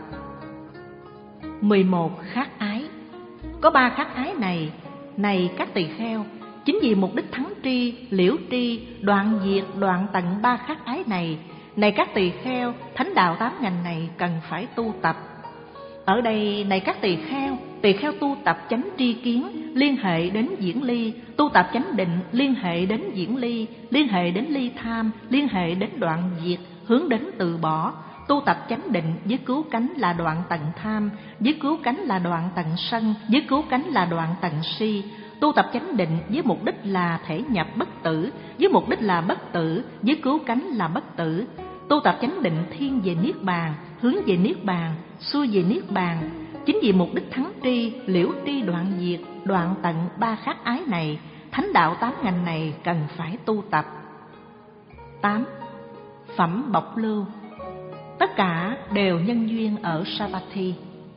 Mười một. Khát ái. Có ba khát ái này, này các tỳ kheo, chính vì mục đích thắng tri, liễu tri, đoạn diệt, đoạn tận ba khát ái này, này các tỳ kheo, thánh đạo tám ngành này cần phải tu tập. Ở đây, này các tỳ kheo, tỳ kheo tu tập chánh tri kiến liên hệ đến diễn ly, tu tập chánh định liên hệ đến diễn ly, liên hệ đến ly tham, liên hệ đến đoạn diệt, hướng đến từ bỏ. Tu tập chánh định với cứu cánh là đoạn tận tham, với cứu cánh là đoạn tận sân, với cứu cánh là đoạn tận si. Tu tập chánh định với mục đích là thể nhập bất tử, với mục đích là bất tử, với cứu cánh là bất tử. Tu tập chánh định thiên về niết bàn, hướng về niết bàn, xuôi về niết bàn. Chính vì mục đích thắng tri, liễu tri đoạn diệt, đoạn tận ba khát ái này, thánh đạo tám ngành này cần phải tu tập. tám. Phẩm bộc lưu. Tất cả đều nhân duyên ở Savatthi.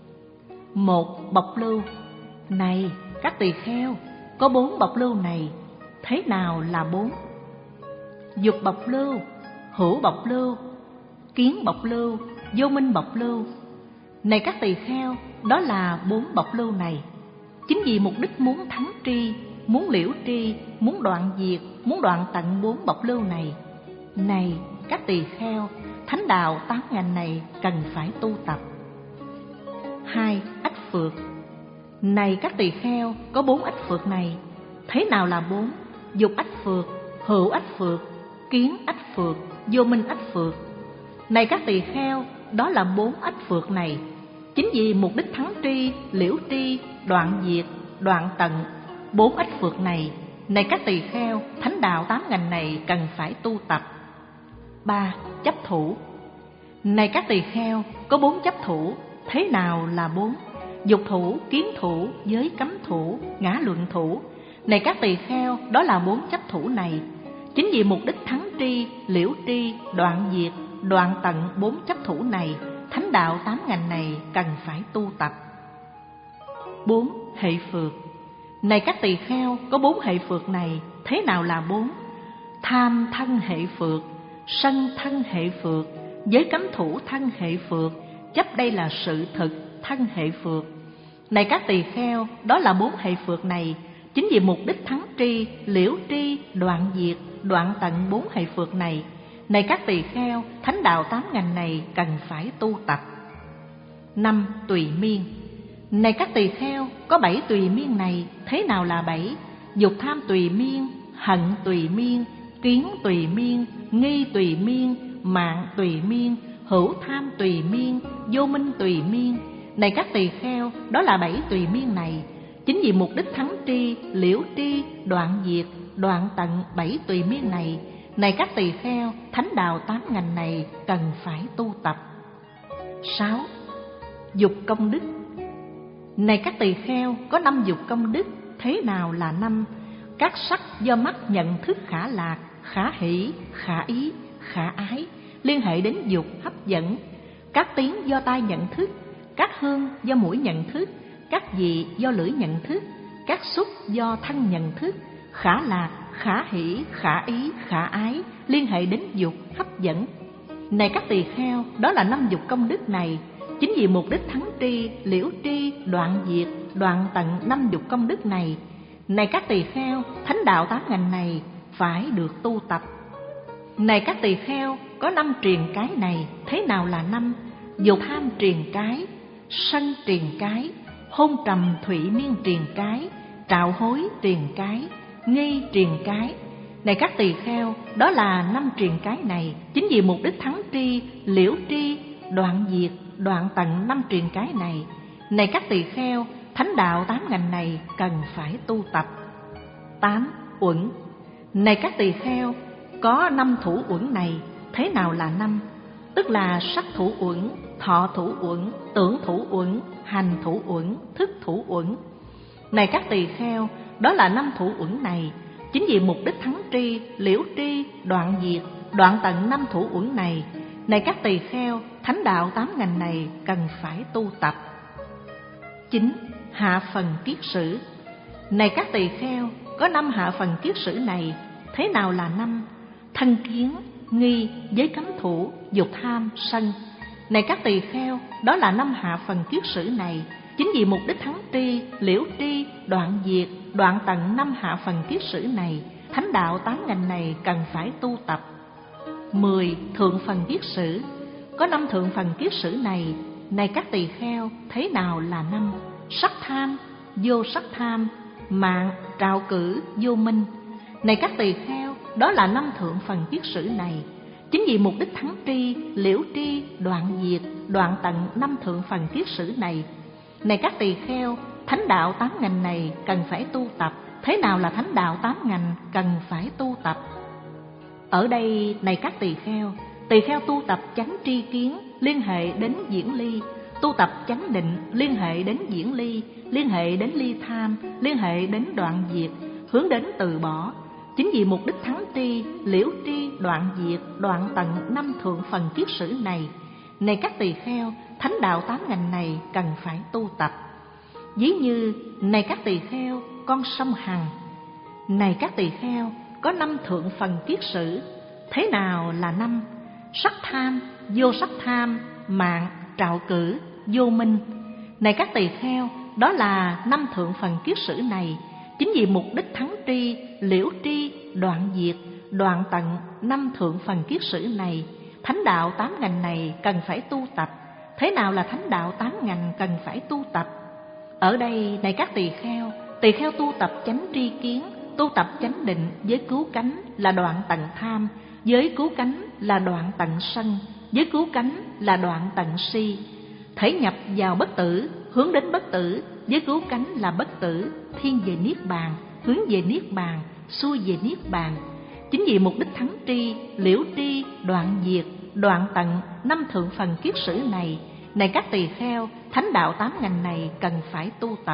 Một bộc lưu. Này các tỳ kheo, có bốn bộc lưu này, thế nào là bốn? Dục bộc lưu, hữu bộc lưu, kiến bộc lưu, vô minh bộc lưu. Này các tỳ kheo, đó là bốn bộc lưu này. Chính vì mục đích muốn thắng tri, muốn liễu tri, muốn đoạn diệt, muốn đoạn tận bốn bộc lưu này. Này các tỳ kheo, thánh đạo tám ngành này cần phải tu tập. Hai. Ách phược. Này các tỳ kheo, có bốn ách phược này, thế nào là bốn? Dục ách phược, hữu ách phược, kiến ách phược, vô minh ách phược. Này các tỳ kheo, đó là bốn ách phược này. Chính vì mục đích thắng tri, liễu tri, đoạn diệt, đoạn tận bốn ách phược này, này các tỳ kheo, thánh đạo tám ngành này cần phải tu tập. Ba. Chấp thủ. Này các tỳ kheo, có bốn chấp thủ, thế nào là bốn? Dục thủ, kiến thủ, giới cấm thủ, ngã luận thủ. Này các tỳ kheo, đó là bốn chấp thủ này. Chính vì mục đích thắng tri, liễu tri, đoạn diệt, đoạn tận bốn chấp thủ này, thánh đạo tám ngành này cần phải tu tập. Bốn. Hệ phược. Này các tỳ kheo, có bốn hệ phược này, thế nào là bốn? Tham thân hệ phược, sân thân hệ phược, giới cấm thủ thân hệ phược, chấp đây là sự thực thân hệ phược. Này các tỳ kheo, đó là bốn hệ phược này. Chính vì mục đích thắng tri, liễu tri, đoạn diệt, đoạn tận bốn hệ phược này, này các tỳ kheo, thánh đạo tám ngành này cần phải tu tập. Năm. Tùy miên. Này các tỳ kheo, có bảy tùy miên này, thế nào là bảy? Dục tham tùy miên, hận tùy miên, kiến tùy miên, nghi tùy miên, mạng tùy miên, hữu tham tùy miên, vô minh tùy miên. Này các tỳ kheo, đó là bảy tùy miên này. Chính vì mục đích thắng tri, liễu tri, đoạn diệt, đoạn tận bảy tùy miên này, này các tỳ kheo, thánh đạo tám ngành này cần phải tu tập. Sáu. Dục công đức. Này các tỳ kheo, có năm dục công đức, thế nào là năm? Các sắc do mắt nhận thức khả lạc, khả hỷ, khả ý, khả ái, liên hệ đến dục hấp dẫn. Các tiếng do tai nhận thức, các hương do mũi nhận thức, các vị do lưỡi nhận thức, các xúc do thân nhận thức, khả lạc, khả hỷ, khả ý, khả ái, liên hệ đến dục hấp dẫn. Này các tỳ kheo, đó là năm dục công đức này. Chính vì mục đích thắng tri, liễu tri, đoạn diệt, đoạn tận năm dục công đức này, này các tỳ kheo, thánh đạo tám ngành này phải được tu tập. Này các tỳ kheo, có năm triền cái này, thế nào là năm? Dục tham triền cái, sân triền cái, hôn trầm thụy miên triền cái, trạo hối triền cái, nghi triền cái. Này các tỳ kheo, đó là năm triền cái này. Chính vì mục đích thắng tri, liễu tri, đoạn diệt, đoạn tận năm triền cái này, này các tỳ kheo, thánh đạo tám ngành này cần phải tu tập. Tám. Uẩn. Này các tỳ kheo, có năm thủ uẩn này, thế nào là năm? Tức là sắc thủ uẩn, thọ thủ uẩn, tưởng thủ uẩn, hành thủ uẩn, thức thủ uẩn. Này các tỳ kheo, đó là năm thủ uẩn này. Chính vì mục đích thắng tri, liễu tri, đoạn diệt, đoạn tận năm thủ uẩn này, này các tỳ kheo, thánh đạo tám ngành này cần phải tu tập. Chín. Hạ phần kiết sử. Này các tỳ kheo, có năm hạ phần kiết sử này, thế nào là năm? Thân kiến, nghi, giới cấm thủ, dục tham, sân. Này các tỳ kheo, đó là năm hạ phần kiết sử này. Chính vì mục đích thắng tri, liễu tri, đoạn diệt, đoạn tận năm hạ phần kiết sử này, thánh đạo tám ngành này cần phải tu tập. Mười. Thượng phần kiết sử. Có năm thượng phần kiết sử này, này các tỳ kheo, thế nào là năm? sắc tham, vô sắc tham, mạng, trạo cử, vô minh. Này các tỳ kheo, đó là năm thượng phần kiết sử này. Chính vì mục đích thắng tri, liễu tri, đoạn diệt, đoạn tận năm thượng phần kiết sử này. Này các tỳ kheo, thánh đạo tám ngành này cần phải tu tập. Thế nào là thánh đạo tám ngành cần phải tu tập? Ở đây, này các tỳ kheo, tỳ kheo tu tập chánh tri kiến, liên hệ đến diễn ly, tu tập chánh định, liên hệ đến diễn ly, liên hệ đến ly tham, liên hệ đến đoạn diệt, hướng đến từ bỏ. Chính vì mục đích thắng tri, liễu tri, đoạn diệt, đoạn tận năm thượng phần kiết sử này. Này các tỳ kheo, thánh đạo tám ngành này cần phải tu tập. Ví như, này các tỳ kheo, con sông Hằng. Này các tỳ kheo, có năm thượng phần kiết sử. Thế nào là năm? Sắc tham, vô sắc tham, mạng, trạo cử, vô minh. Này các tỳ kheo, đó là năm thượng phần kiết sử này. Chính vì mục đích thắng tri, liễu tri, đoạn diệt, đoạn tận năm thượng phần kiết sử này, thánh đạo tám ngành này cần phải tu tập. Thế nào là thánh đạo tám ngành cần phải tu tập? Ở đây, này các tỳ kheo, tỳ kheo tu tập chánh tri kiến, tu tập chánh định với cứu cánh là đoạn tận tham, với cứu cánh là đoạn tận sân, với cứu cánh là đoạn tận si. Thể nhập vào bất tử, hướng đến bất tử, với cứu cánh là bất tử, thiên về niết bàn, hướng về niết bàn, xuôi về niết bàn. Chính vì mục đích thắng tri, liễu tri, đoạn diệt, đoạn tận năm thượng phần kiết sử này. Này các tỳ kheo, thánh đạo tám ngành này cần phải tu tập.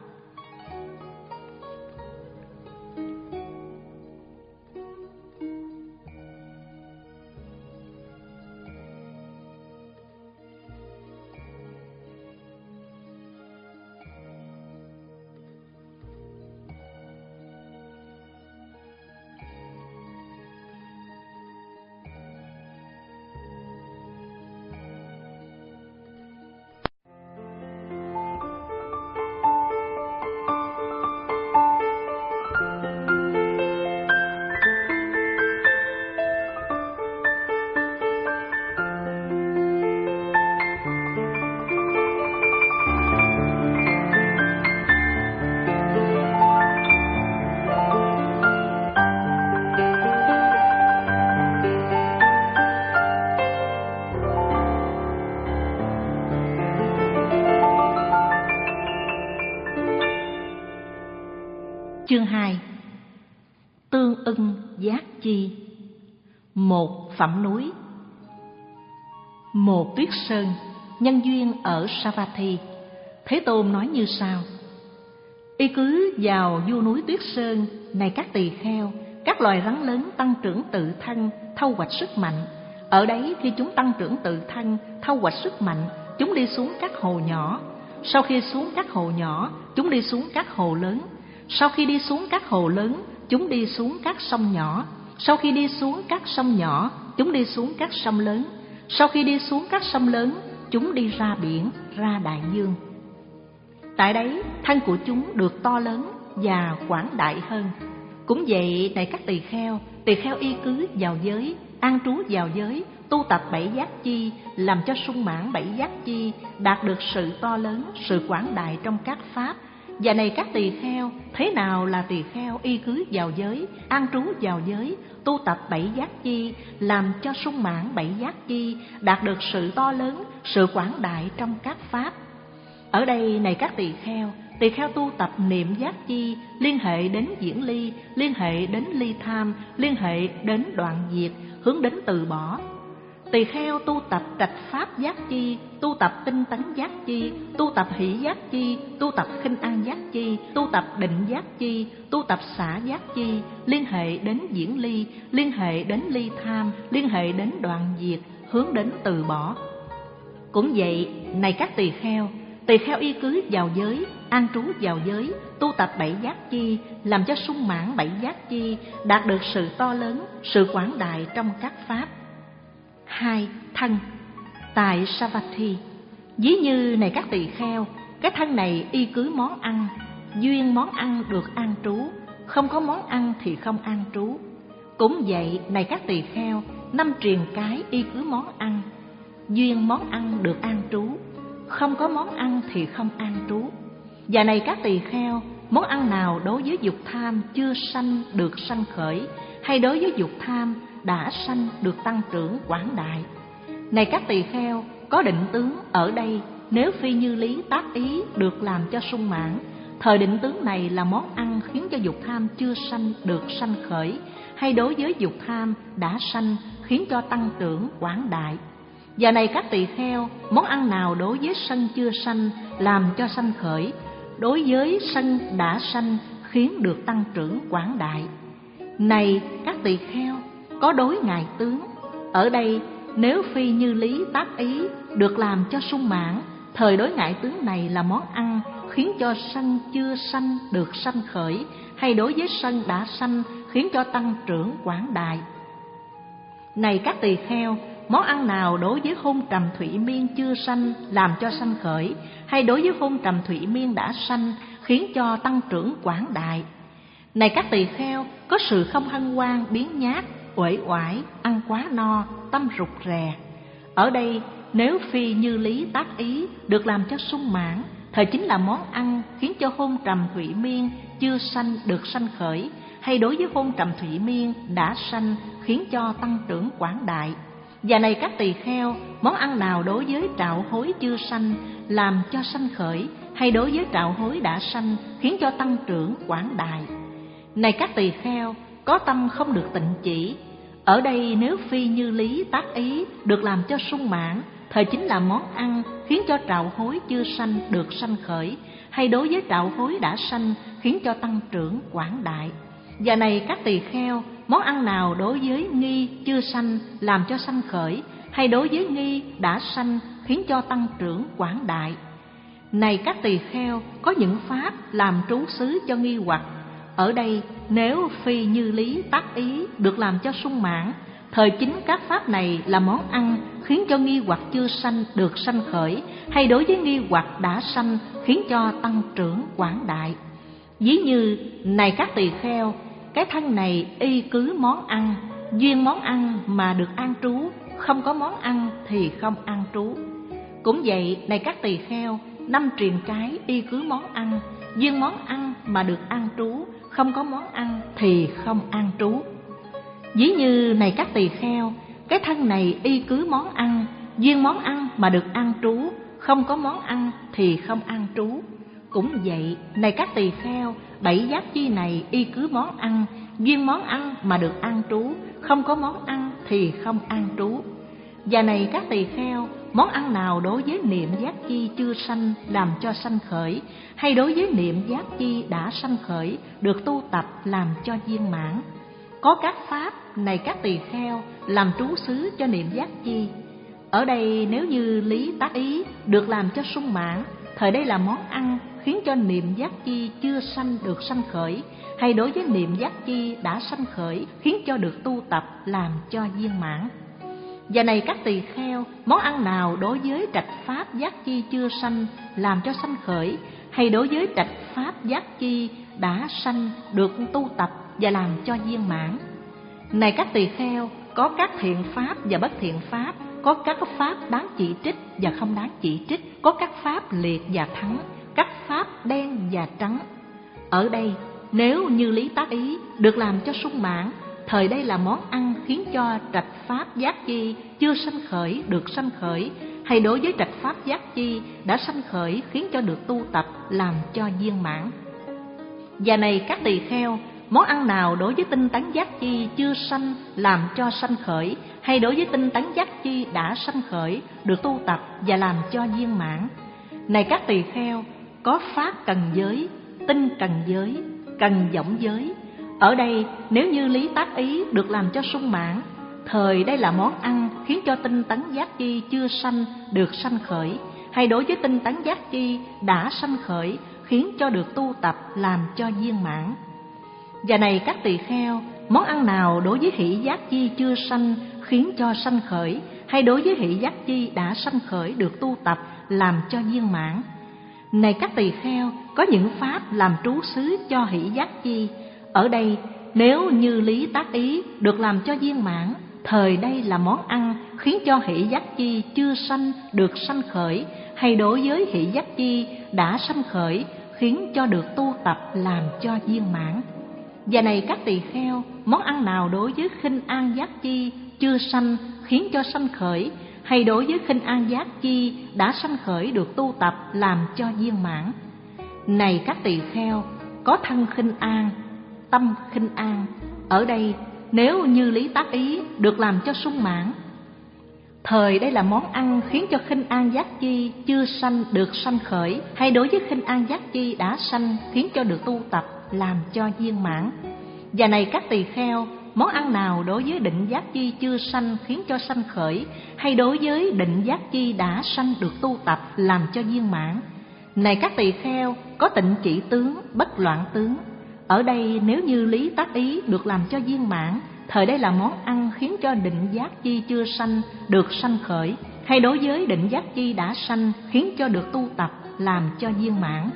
Chương hai. Tương ưng giác chi. Một phẩm núi. Một tuyết sơn, nhân duyên ở Savatthi. Thế Tôn nói như sau: Y cứ vào vua núi Tuyết Sơn, này các tỳ kheo, các loài rắn lớn tăng trưởng tự thân, thâu hoạch sức mạnh. Ở đấy khi chúng tăng trưởng tự thân, thâu hoạch sức mạnh, chúng đi xuống các hồ nhỏ. Sau khi xuống các hồ nhỏ, chúng đi xuống các hồ lớn. Sau khi đi xuống các hồ lớn, chúng đi xuống các sông nhỏ. Sau khi đi xuống các sông nhỏ, chúng đi xuống các sông lớn. Sau khi đi xuống các sông lớn, chúng đi ra biển, ra đại dương. Tại đấy, thân của chúng được to lớn và quảng đại hơn. Cũng vậy, này các tỳ kheo, tỳ kheo y cứ vào giới, an trú vào giới, tu tập bảy giác chi, làm cho sung mãn bảy giác chi, đạt được sự to lớn, sự quảng đại trong các pháp. Và này các tỳ kheo, thế nào là tỳ kheo y cứ vào giới, an trú vào giới, tu tập bảy giác chi, làm cho sung mãn bảy giác chi, đạt được sự to lớn, sự quảng đại trong các pháp? Ở đây, này các tỳ kheo, tỳ kheo tu tập niệm giác chi, liên hệ đến diễn ly, liên hệ đến ly tham, liên hệ đến đoạn diệt, hướng đến từ bỏ. Tỳ kheo tu tập trạch pháp giác chi, tu tập tinh tấn giác chi, tu tập hỷ giác chi, tu tập khinh an giác chi, tu tập định giác chi, tu tập xả giác chi, liên hệ đến diễn ly, liên hệ đến ly tham, liên hệ đến đoạn diệt, hướng đến từ bỏ. Cũng vậy, này các tỳ kheo, tỳ kheo y cứ vào giới, an trú vào giới, tu tập bảy giác chi, làm cho sung mãn bảy giác chi, đạt được sự to lớn, sự quảng đại trong các pháp. Hai. Thân. Tại Savatthi, ví như này các tỳ kheo, cái thân này y cứ món ăn, duyên món ăn được an trú, không có món ăn thì không an trú. Cũng vậy, này các tỳ kheo, năm triền cái y cứ món ăn, duyên món ăn được an trú, không có món ăn thì không an trú. Và này các tỳ kheo, món ăn nào đối với dục tham chưa sanh được sanh khởi, hay đối với dục tham đã sanh được tăng trưởng quảng đại? Này các tỳ kheo, có định tướng ở đây nếu phi như lý tác ý được làm cho sung mãn, thời định tướng này là món ăn khiến cho dục tham chưa sanh được sanh khởi, hay đối với dục tham đã sanh khiến cho tăng trưởng quảng đại? Và này các tỳ kheo, món ăn nào đối với sân chưa sanh làm cho sanh khởi, đối với sân đã sanh khiến được tăng trưởng quảng đại? Này các tỳ kheo, có đối ngại tướng ở đây nếu phi như lý tác ý được làm cho sung mãn, thời đối ngại tướng này là món ăn khiến cho sân chưa sanh được sanh khởi, hay đối với sân đã sanh khiến cho tăng trưởng quảng đại? Này các tỳ kheo, món ăn nào đối với hôn trầm thủy miên chưa sanh làm cho sanh khởi, hay đối với hôn trầm thủy miên đã sanh khiến cho tăng trưởng quảng đại? Này các tỳ kheo, có sự không hân hoan, biếng nhác, uể oải, ăn quá no, tâm rụt rè. Ở đây nếu phi như lý tác ý được làm cho sung mãn, thời chính là món ăn khiến cho hôn trầm thủy miên chưa sanh được sanh khởi, hay đối với hôn trầm thủy miên đã sanh khiến cho tăng trưởng quảng đại? Và này các tỳ kheo, món ăn nào đối với trạo hối chưa sanh làm cho sanh khởi, hay đối với trạo hối đã sanh khiến cho tăng trưởng quảng đại? Này các tỳ kheo, có tâm không được tịnh chỉ, ở đây nếu phi như lý tác ý được làm cho sung mãn, thời chính là món ăn khiến cho trạo hối chưa sanh được sanh khởi, hay đối với trạo hối đã sanh khiến cho tăng trưởng quảng đại? Và này các tỳ kheo, món ăn nào đối với nghi chưa sanh làm cho sanh khởi, hay đối với nghi đã sanh khiến cho tăng trưởng quảng đại? Này các tỳ kheo, có những pháp làm trú xứ cho nghi hoặc, ở đây nếu phi như lý tác ý được làm cho sung mãn, thời chính các pháp này là món ăn khiến cho nghi hoặc chưa sanh được sanh khởi, hay đối với nghi hoặc đã sanh khiến cho tăng trưởng quảng đại? Ví như này các tỳ kheo, cái thân này y cứ món ăn, duyên món ăn mà được an trú, không có món ăn thì không an trú. Cũng vậy, này các tỳ kheo, năm triền cái y cứ món ăn, duyên món ăn mà được an trú, không có món ăn thì không an trú. Ví như này các tỳ kheo, cái thân này y cứ món ăn, duyên món ăn mà được an trú, không có món ăn thì không an trú. Cũng vậy, này các tỳ kheo, bảy giác chi này y cứ món ăn, duyên món ăn mà được an trú, không có món ăn thì không an trú. Và này các tỳ kheo, món ăn nào đối với niệm giác chi chưa sanh làm cho sanh khởi, hay đối với niệm giác chi đã sanh khởi được tu tập làm cho viên mãn? Có các pháp, này các tỳ kheo, làm trú xứ cho niệm giác chi. Ở đây nếu như lý tác ý được làm cho sung mãn, thời đây là món ăn khiến cho niệm giác chi chưa sanh được sanh khởi, hay đối với niệm giác chi đã sanh khởi khiến cho được tu tập làm cho viên mãn? Và này các tỳ kheo, món ăn nào đối với trạch pháp giác chi chưa sanh làm cho sanh khởi, hay đối với trạch pháp giác chi đã sanh được tu tập và làm cho viên mãn? Này các tỳ kheo, có các thiện pháp và bất thiện pháp, có các pháp đáng chỉ trích và không đáng chỉ trích, có các pháp liệt và thắng, các pháp đen và trắng. Ở đây nếu như lý tác ý được làm cho sung mãn, thời đây là món ăn khiến cho trạch pháp giác chi chưa sanh khởi được sanh khởi, hay đối với trạch pháp giác chi đã sanh khởi khiến cho được tu tập làm cho viên mãn? Và này các tỳ kheo, món ăn nào đối với tinh tấn giác chi chưa sanh làm cho sanh khởi, hay đối với tinh tấn giác chi đã sanh khởi được tu tập và làm cho viên mãn? Này các tỳ kheo, có pháp cần giới, tinh cần giới, cần võng giới. Ở đây nếu như lý tác ý được làm cho sung mãn, thời đây là món ăn khiến cho tinh tấn giác chi chưa sanh được sanh khởi, hay đối với tinh tấn giác chi đã sanh khởi khiến cho được tu tập làm cho viên mãn? Và này các tỳ kheo, món ăn nào đối với hỷ giác chi chưa sanh khiến cho sanh khởi, hay đối với hỷ giác chi đã sanh khởi được tu tập làm cho viên mãn? Này các tỳ kheo, có những pháp làm trú xứ cho hỷ giác chi. Ở đây nếu như lý tác ý được làm cho viên mãn, thời đây là món ăn khiến cho hỷ giác chi chưa sanh được sanh khởi, hay đối với hỷ giác chi đã sanh khởi khiến cho được tu tập làm cho viên mãn. Và này các tỳ kheo, món ăn nào đối với khinh an giác chi chưa sanh khiến cho sanh khởi, hay đối với khinh an giác chi đã sanh khởi được tu tập làm cho viên mãn? Này các tỳ kheo, có thân khinh an, tâm khinh an. Ở đây nếu như lý tác ý được làm cho sung mãn, thời đây là món ăn khiến cho khinh an giác chi chưa sanh được sanh khởi, hay đối với khinh an giác chi đã sanh khiến cho được tu tập làm cho viên mãn. Và này các tỳ kheo, món ăn nào đối với định giác chi chưa sanh khiến cho sanh khởi, hay đối với định giác chi đã sanh được tu tập làm cho viên mãn? Này các tỳ kheo, có tịnh chỉ tướng, bất loạn tướng. Ở đây nếu như lý tác ý được làm cho viên mãn, thời đây là món ăn khiến cho định giác chi chưa sanh được sanh khởi, hay đối với định giác chi đã sanh khiến cho được tu tập làm cho viên mãn.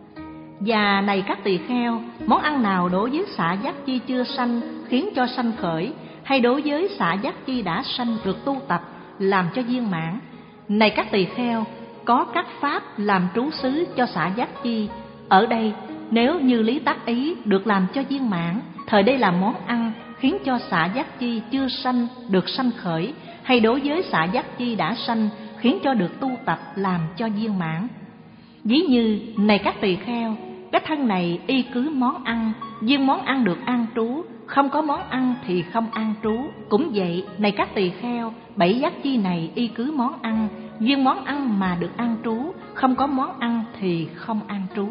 Và này các tỳ kheo, món ăn nào đối với xả giác chi chưa sanh khiến cho sanh khởi, hay đối với xả giác chi đã sanh được tu tập làm cho viên mãn? Này các tỳ kheo, có các pháp làm trú xứ cho xả giác chi. Ở đây nếu như lý tác ý được làm cho viên mãn, thời đây là món ăn khiến cho xả giác chi chưa sanh được sanh khởi, hay đối với xả giác chi đã sanh khiến cho được tu tập làm cho viên mãn. Ví như này các tỳ kheo, cái thân này y cứ món ăn, viên món ăn được an trú, không có món ăn thì không an trú. Cũng vậy, này các tỳ kheo, bảy giác chi này y cứ món ăn, viên món ăn mà được an trú, không có món ăn thì không an trú.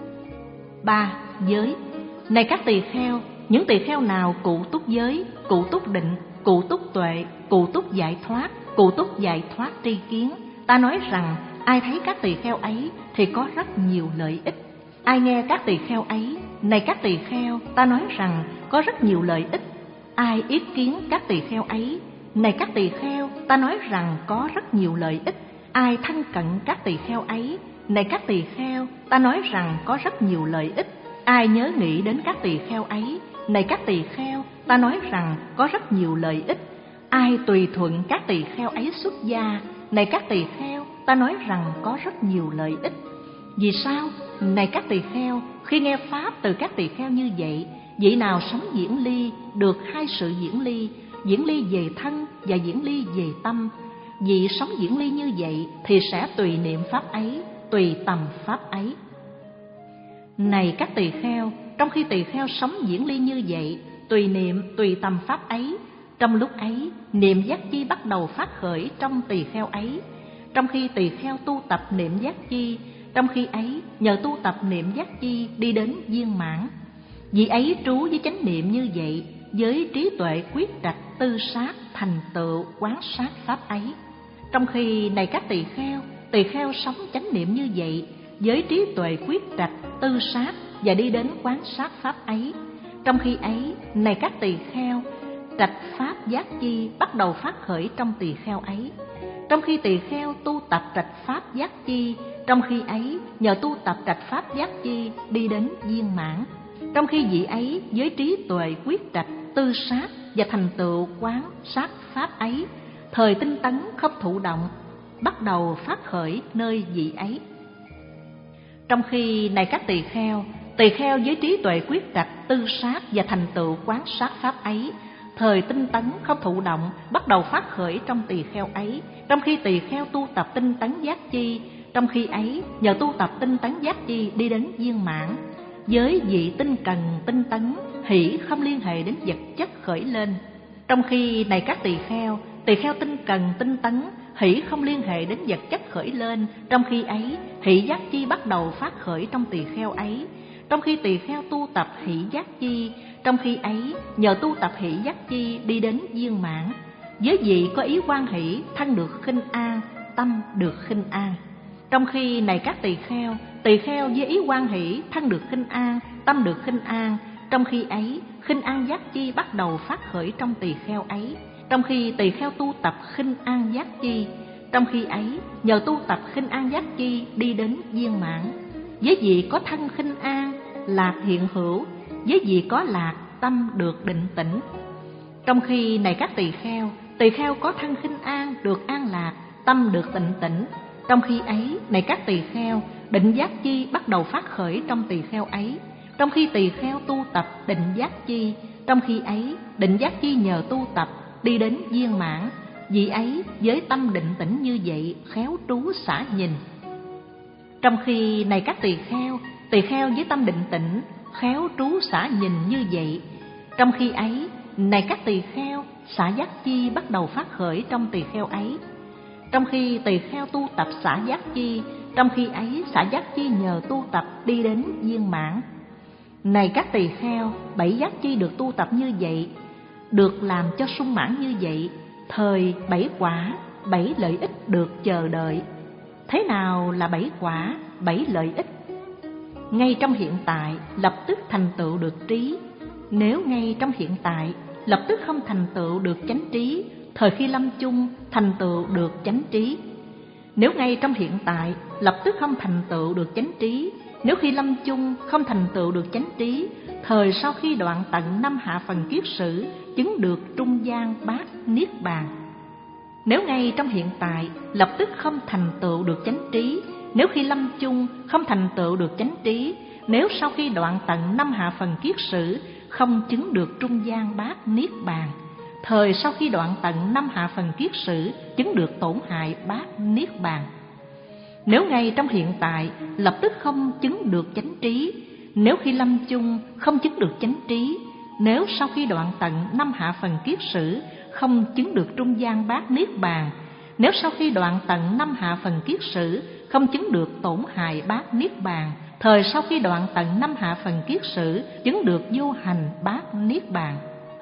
Ba. Giới. Này các tỳ kheo, những tỳ kheo nào cụ túc giới, cụ túc định, cụ túc tuệ, cụ túc giải thoát, cụ túc giải thoát tri kiến, ta nói rằng ai thấy các tỳ kheo ấy thì có rất nhiều lợi ích. Ai nghe các tỳ kheo ấy, này các tỳ kheo, ta nói rằng có rất nhiều lợi ích. Ai yết kiến các tỳ kheo ấy, này các tỳ kheo, ta nói rằng có rất nhiều lợi ích. Ai thân cận các tỳ kheo ấy, này các tỳ kheo, ta nói rằng có rất nhiều lợi ích. Ai nhớ nghĩ đến các tỳ kheo ấy, này các tỳ kheo, ta nói rằng có rất nhiều lợi ích. Ai tùy thuận các tỳ kheo ấy xuất gia, này các tỳ kheo, ta nói rằng có rất nhiều lợi ích. Vì sao? Này các tỳ kheo, khi nghe pháp từ các tỳ kheo như vậy, vị nào sống diễn ly được hai sự diễn ly, diễn ly về thân và diễn ly về tâm, vị sống diễn ly như vậy thì sẽ tùy niệm pháp ấy, tùy tầm pháp ấy. Này các tỳ kheo, trong khi tỳ kheo sống diễn ly như vậy, tùy niệm tùy tầm pháp ấy, trong lúc ấy niệm giác chi bắt đầu phát khởi trong tỳ kheo ấy. Trong khi tỳ kheo tu tập niệm giác chi, trong khi ấy nhờ tu tập niệm giác chi đi đến viên mãn. Vị ấy trú với chánh niệm như vậy, với trí tuệ quyết trạch tư sát thành tựu quán sát pháp ấy. Trong khi này các tỳ kheo, tỳ kheo sống chánh niệm như vậy, với trí tuệ quyết trạch tư sát và đi đến quán sát pháp ấy. Trong khi ấy, này các tỳ kheo, trạch pháp giác chi bắt đầu phát khởi trong tỳ kheo ấy. Trong khi tỳ kheo tu tập trạch pháp giác chi, trong khi ấy nhờ tu tập trạch pháp giác chi đi đến viên mãn. Trong khi vị ấy với trí tuệ quyết trạch tư sát và thành tựu quán sát pháp ấy, thời tinh tấn không thụ động bắt đầu phát khởi nơi vị ấy. Trong khi này các tỳ kheo, tỳ kheo với trí tuệ quyết trạch tư sát và thành tựu quán sát pháp ấy, thời tinh tấn không thụ động bắt đầu phát khởi trong tỳ kheo ấy. Trong khi tỳ kheo tu tập tinh tấn giác chi, trong khi ấy nhờ tu tập tinh tấn giác chi đi đến viên mãn. Với vị tinh cần tinh tấn, hỷ không liên hệ đến vật chất khởi lên. Trong khi này các tỳ kheo, tỳ kheo tinh cần tinh tấn, hỷ không liên hệ đến vật chất khởi lên. Trong khi ấy hỷ giác chi bắt đầu phát khởi trong tỳ kheo ấy. Trong khi tỳ kheo tu tập hỷ giác chi, trong khi ấy nhờ tu tập hỷ giác chi đi đến viên mãn. Với vị có ý hoan hỷ, thân được khinh an, tâm được khinh an. Trong khi này các tỳ kheo, tỳ kheo với ý hoan hỷ, thân được khinh an, tâm được khinh an. Trong khi ấy khinh an giác chi bắt đầu phát khởi trong tỳ kheo ấy. Trong khi tỳ kheo tu tập khinh an giác chi, trong khi ấy nhờ tu tập khinh an giác chi đi đến viên mãn. Với vị có thân khinh an, lạc hiện hữu, với vị có lạc, tâm được định tĩnh. Trong khi này các tỳ kheo, tỳ kheo có thân khinh an, được an lạc, tâm được tịnh tĩnh. Trong khi ấy, này các tỳ kheo, định giác chi bắt đầu phát khởi trong tỳ kheo ấy. Trong khi tỳ kheo tu tập định giác chi, trong khi ấy định giác chi nhờ tu tập đi đến viên mãn. Vị ấy với tâm định tĩnh như vậy khéo trú xả nhìn. Trong khi này các tỳ kheo, tỳ kheo với tâm định tĩnh khéo trú xả nhìn như vậy. Trong khi ấy, này các tỳ kheo, xả giác chi bắt đầu phát khởi trong tỳ kheo ấy. Trong khi tỳ kheo tu tập xả giác chi, trong khi ấy xả giác chi nhờ tu tập đi đến viên mãn. Này các tỳ kheo, bảy giác chi được tu tập như vậy, được làm cho sung mãn như vậy, thời bảy quả, bảy lợi ích được chờ đợi. Thế nào là bảy quả, bảy lợi ích? Ngay trong hiện tại lập tức thành tựu được trí. Nếu ngay trong hiện tại lập tức không thành tựu được chánh trí, thời khi lâm chung thành tựu được chánh trí. Nếu ngay trong hiện tại lập tức không thành tựu được chánh trí, nếu khi lâm chung không thành tựu được chánh trí, thời sau khi đoạn tận năm hạ phần kiết sử chứng được trung gian bát niết bàn. Nếu ngay trong hiện tại lập tức không thành tựu được chánh trí, nếu khi lâm chung không thành tựu được chánh trí, nếu sau khi đoạn tận năm hạ phần kiết sử không chứng được trung gian bát niết bàn, thời sau khi đoạn tận năm hạ phần kiết sử chứng được tổn hại bát niết bàn. Nếu ngay trong hiện tại lập tức không chứng được chánh trí, nếu khi lâm chung không chứng được chánh trí, nếu sau khi đoạn tận năm hạ phần kiết sử không chứng được trung gian bát niết bàn, nếu sau khi đoạn tận năm hạ phần kiết sử không chứng được tổn hại bát niết bàn, thời sau khi đoạn tận năm hạ phần kiết sử chứng được vô hành bát niết bàn.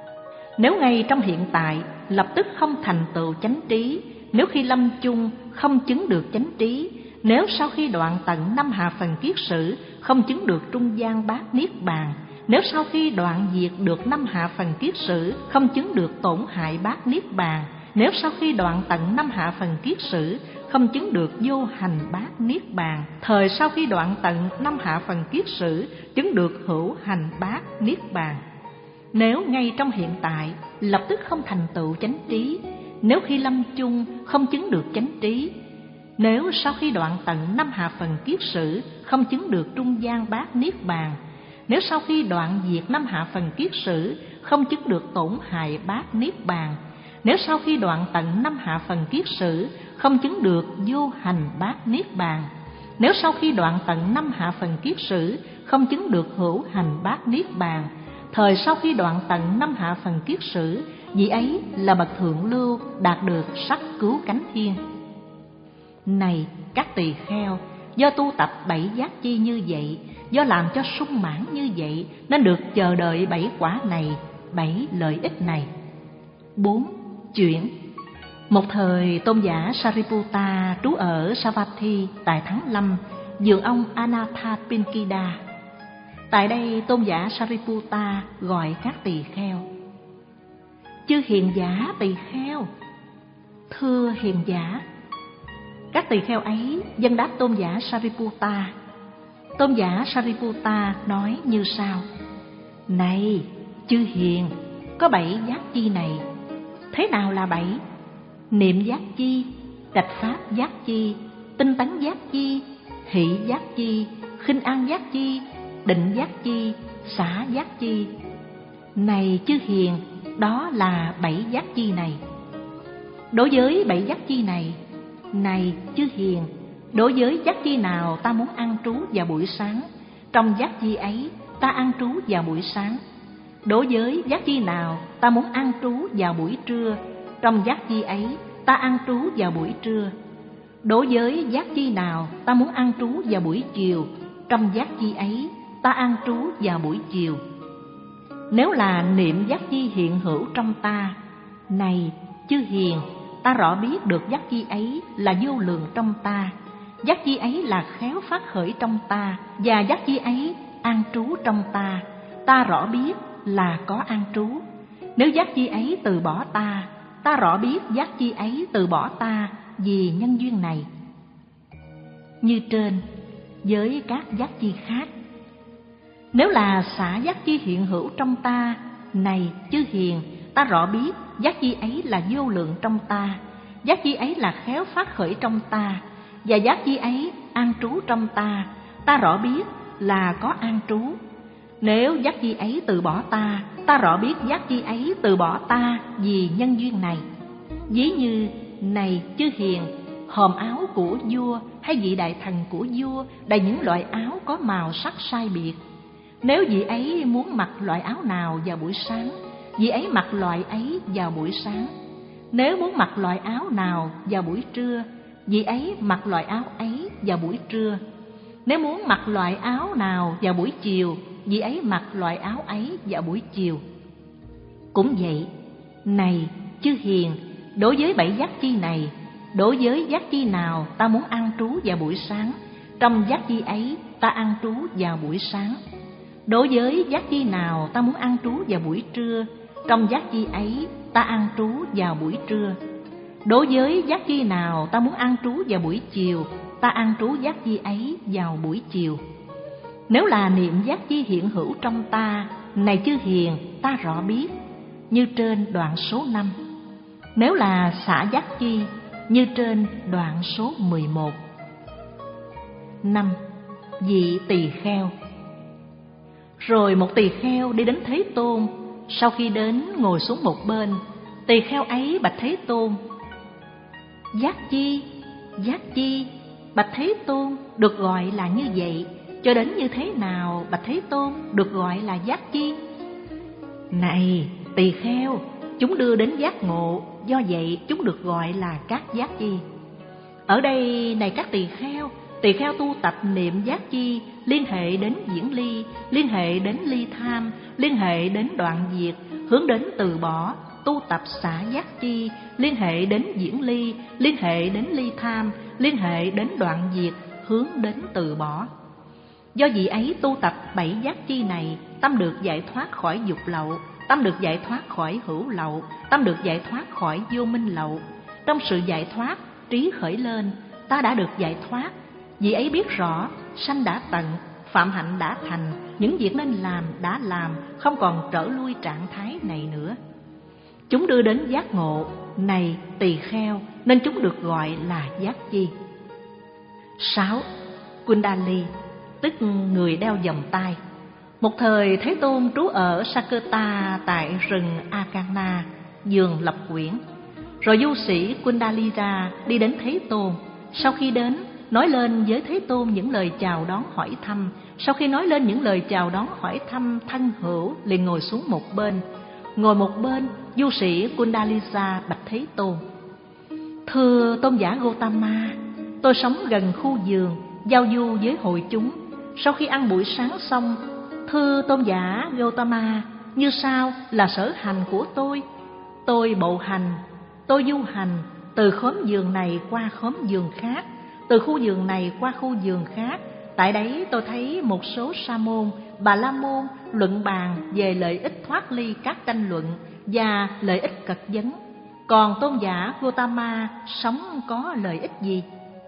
Nếu ngay trong hiện tại lập tức không thành tựu chánh trí, nếu khi lâm chung không chứng được chánh trí, nếu sau khi đoạn tận năm hạ phần kiết sử không chứng được trung gian bát niết bàn, nếu sau khi đoạn diệt được năm hạ phần kiết sử không chứng được tổn hại bát niết bàn, nếu sau khi đoạn tận năm hạ phần kiết sử không chứng được vô hành bát niết bàn, thời sau khi đoạn tận năm hạ phần kiết sử chứng được hữu hành bát niết bàn. Nếu ngay trong hiện tại lập tức không thành tựu chánh trí, nếu khi lâm chung không chứng được chánh trí, nếu sau khi đoạn tận năm hạ phần kiết sử không chứng được trung gian bát niết bàn, nếu sau khi đoạn diệt năm hạ phần kiết sử không chứng được tổn hại bát niết bàn, nếu sau khi đoạn tận năm hạ phần kiết sử không chứng được vô hành bát niết bàn, nếu sau khi đoạn tận năm hạ phần kiết sử không chứng được hữu hành bát niết bàn, thời sau khi đoạn tận năm hạ phần kiết sử, vị ấy là bậc thượng lưu đạt được sắc cứu cánh thiên. Này các tỳ kheo, do tu tập bảy giác chi như vậy, do làm cho sung mãn như vậy, nên được chờ đợi bảy quả này, bảy lợi ích này. Bốn. Chuyển. Một thời tôn giả Sariputta trú ở Savatthi tại tháng Lâm, vườn ông Anathapindika. Tại đây tôn giả Sariputta gọi các tỳ kheo: Chư hiền giả tỳ kheo. Thưa hiền giả. Các tỳ kheo ấy dâng đáp tôn giả Sariputta. Tôn giả Sariputta nói như sau: Này chư hiền, có bảy giác chi này. Thế nào là bảy? Niệm giác chi, trạch pháp giác chi, tinh tấn giác chi, hỷ giác chi, khinh an giác chi, định giác chi, xả giác chi. Này chư hiền, đó là bảy giác chi này. Đối với bảy giác chi này, này chư hiền, đối với giác chi nào ta muốn an trú vào buổi sáng, trong giác chi ấy ta an trú vào buổi sáng. Đối với giác chi nào ta muốn an trú vào buổi trưa, trong giác chi ấy ta an trú vào buổi trưa. Đối với giác chi nào ta muốn an trú vào buổi chiều, trong giác chi ấy ta an trú vào buổi chiều. Nếu là niệm giác chi hiện hữu trong ta, này chư hiền, ta rõ biết được giác chi ấy là vô lượng trong ta, giác chi ấy là khéo phát khởi trong ta, và giác chi ấy an trú trong ta, ta rõ biết là có an trú. Nếu giác chi ấy từ bỏ ta, ta rõ biết giác chi ấy từ bỏ ta vì nhân duyên này. Như trên, với các giác chi khác. Nếu là xả giác chi hiện hữu trong ta, này chư hiền, ta rõ biết giác chi ấy là vô lượng trong ta, giác chi ấy là khéo phát khởi trong ta, và giác chi ấy an trú trong ta, ta rõ biết là có an trú. Nếu giác chi ấy từ bỏ ta, ta rõ biết giác chi ấy từ bỏ ta vì nhân duyên này. Ví như, này chư hiền, hòm áo của vua hay vị đại thần của vua đầy những loại áo có màu sắc sai biệt. Nếu vị ấy muốn mặc loại áo nào vào buổi sáng, vị ấy mặc loại ấy vào buổi sáng. Nếu muốn mặc loại áo nào vào buổi trưa, vị ấy mặc loại áo ấy vào buổi trưa. Nếu muốn mặc loại áo nào vào buổi chiều, vị ấy mặc loại áo ấy vào buổi chiều. Cũng vậy, này chư hiền, đối với bảy giác chi này, đối với giác chi nào ta muốn an trú vào buổi sáng, trong giác chi ấy ta an trú vào buổi sáng. Đối với giác chi nào ta muốn an trú vào buổi trưa, trong giác chi ấy ta an trú vào buổi trưa. Đối với giác chi nào ta muốn an trú vào buổi chiều, ta an trú giác chi ấy vào buổi chiều. Nếu là niệm giác chi hiện hữu trong ta, này chư hiền, ta rõ biết, như trên đoạn số năm. Nếu là xả giác chi, như trên đoạn số mười một. Năm. Vị tỳ kheo. Rồi một tỳ kheo đi đến Thế Tôn. Sau khi đến ngồi xuống một bên, tỳ kheo ấy bạch Thế Tôn: Giác chi, giác chi, bạch Thế Tôn, được gọi là như vậy, cho đến như thế nào bạch Thế Tôn được gọi là giác chi? Này tỳ kheo, chúng đưa đến giác ngộ, do vậy chúng được gọi là các giác chi. Ở đây, này các tỳ kheo, tỳ kheo tu tập niệm giác chi liên hệ đến diễn ly, liên hệ đến ly tham, liên hệ đến đoạn diệt, hướng đến từ bỏ. Tu tập xả giác chi liên hệ đến diễn ly, liên hệ đến ly tham, liên hệ đến đoạn diệt, hướng đến từ bỏ. Do vị ấy tu tập bảy giác chi này, tâm được giải thoát khỏi dục lậu, tâm được giải thoát khỏi hữu lậu, tâm được giải thoát khỏi vô minh lậu. Trong sự giải thoát, trí khởi lên, ta đã được giải thoát. Vị ấy biết rõ, sanh đã tận, phạm hạnh đã thành, những việc nên làm đã làm, không còn trở lui trạng thái này nữa. Chúng đưa đến giác ngộ, này tỳ kheo, nên chúng được gọi là giác chi. Sáu. Kundali, tức người đeo vòng tay. Một thời Thế Tôn trú ở Saketa tại rừng Akana, vườn Lập Quyển. Rồi du sĩ Kundalira đi đến Thế Tôn. Sau khi đến, nói lên với Thế Tôn những lời chào đón hỏi thăm. Sau khi nói lên những lời chào đón hỏi thăm thân hữu, liền ngồi xuống một bên. Ngồi một bên, du sĩ Kundalisa bạch Thế Tôn: Thưa tôn giả Gotama, tôi sống gần khu vườn, giao du với hội chúng. Sau khi ăn buổi sáng xong, thưa tôn giả Gotama, như sau là sở hành của tôi. Tôi bộ hành, tôi du hành từ khóm vườn này qua khóm vườn khác, từ khu vườn này qua khu vườn khác. Tại đấy tôi thấy một số sa môn, bà la môn luận bàn về lợi ích thoát ly các tranh luận và lợi ích cật vấn. Còn tôn giả Gotama sống có lợi ích gì?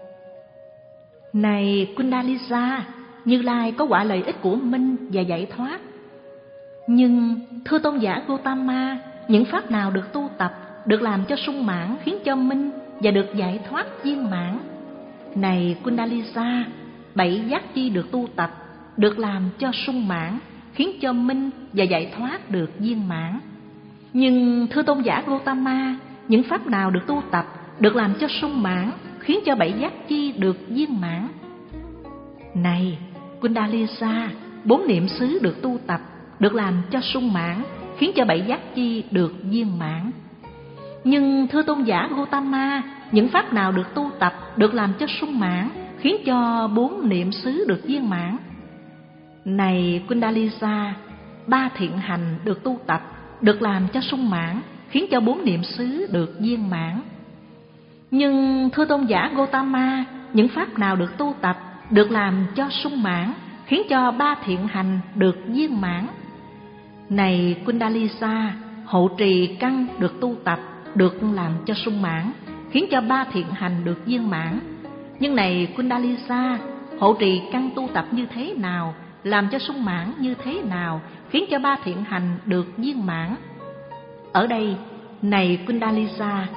Này Kundalisa, Như Lai có quả lợi ích của minh và giải thoát. Nhưng thưa tôn giả Gotama, những pháp nào được tu tập, được làm cho sung mãn, khiến cho minh và được giải thoát viên mãn? Này Kundalisa, bảy giác chi được tu tập, được làm cho sung mãn, khiến cho minh và giải thoát được viên mãn. Nhưng thưa tôn giả Gotama, những pháp nào được tu tập, được làm cho sung mãn, khiến cho bảy giác chi được viên mãn? Này Kundalisa, bốn niệm xứ được tu tập, được làm cho sung mãn, khiến cho bảy giác chi được viên mãn. Nhưng thưa tôn giả Gotama, những pháp nào được tu tập, được làm cho sung mãn, khiến cho bốn niệm xứ được viên mãn? Này Kundalisa, ba thiện hành được tu tập, được làm cho sung mãn, khiến cho bốn niệm xứ được viên mãn. Nhưng thưa tôn giả Gotama, những pháp nào được tu tập, được làm cho sung mãn, khiến cho ba thiện hành được viên mãn? Này Kundalisa, hộ trì căn được tu tập, được làm cho sung mãn, khiến cho ba thiện hành được viên mãn. Nhưng này Kundalisa, hộ trì căn tu tập như thế nào, làm cho sung mãn như thế nào, khiến cho ba thiện hành được viên mãn? Ở đây, này Kundalisa,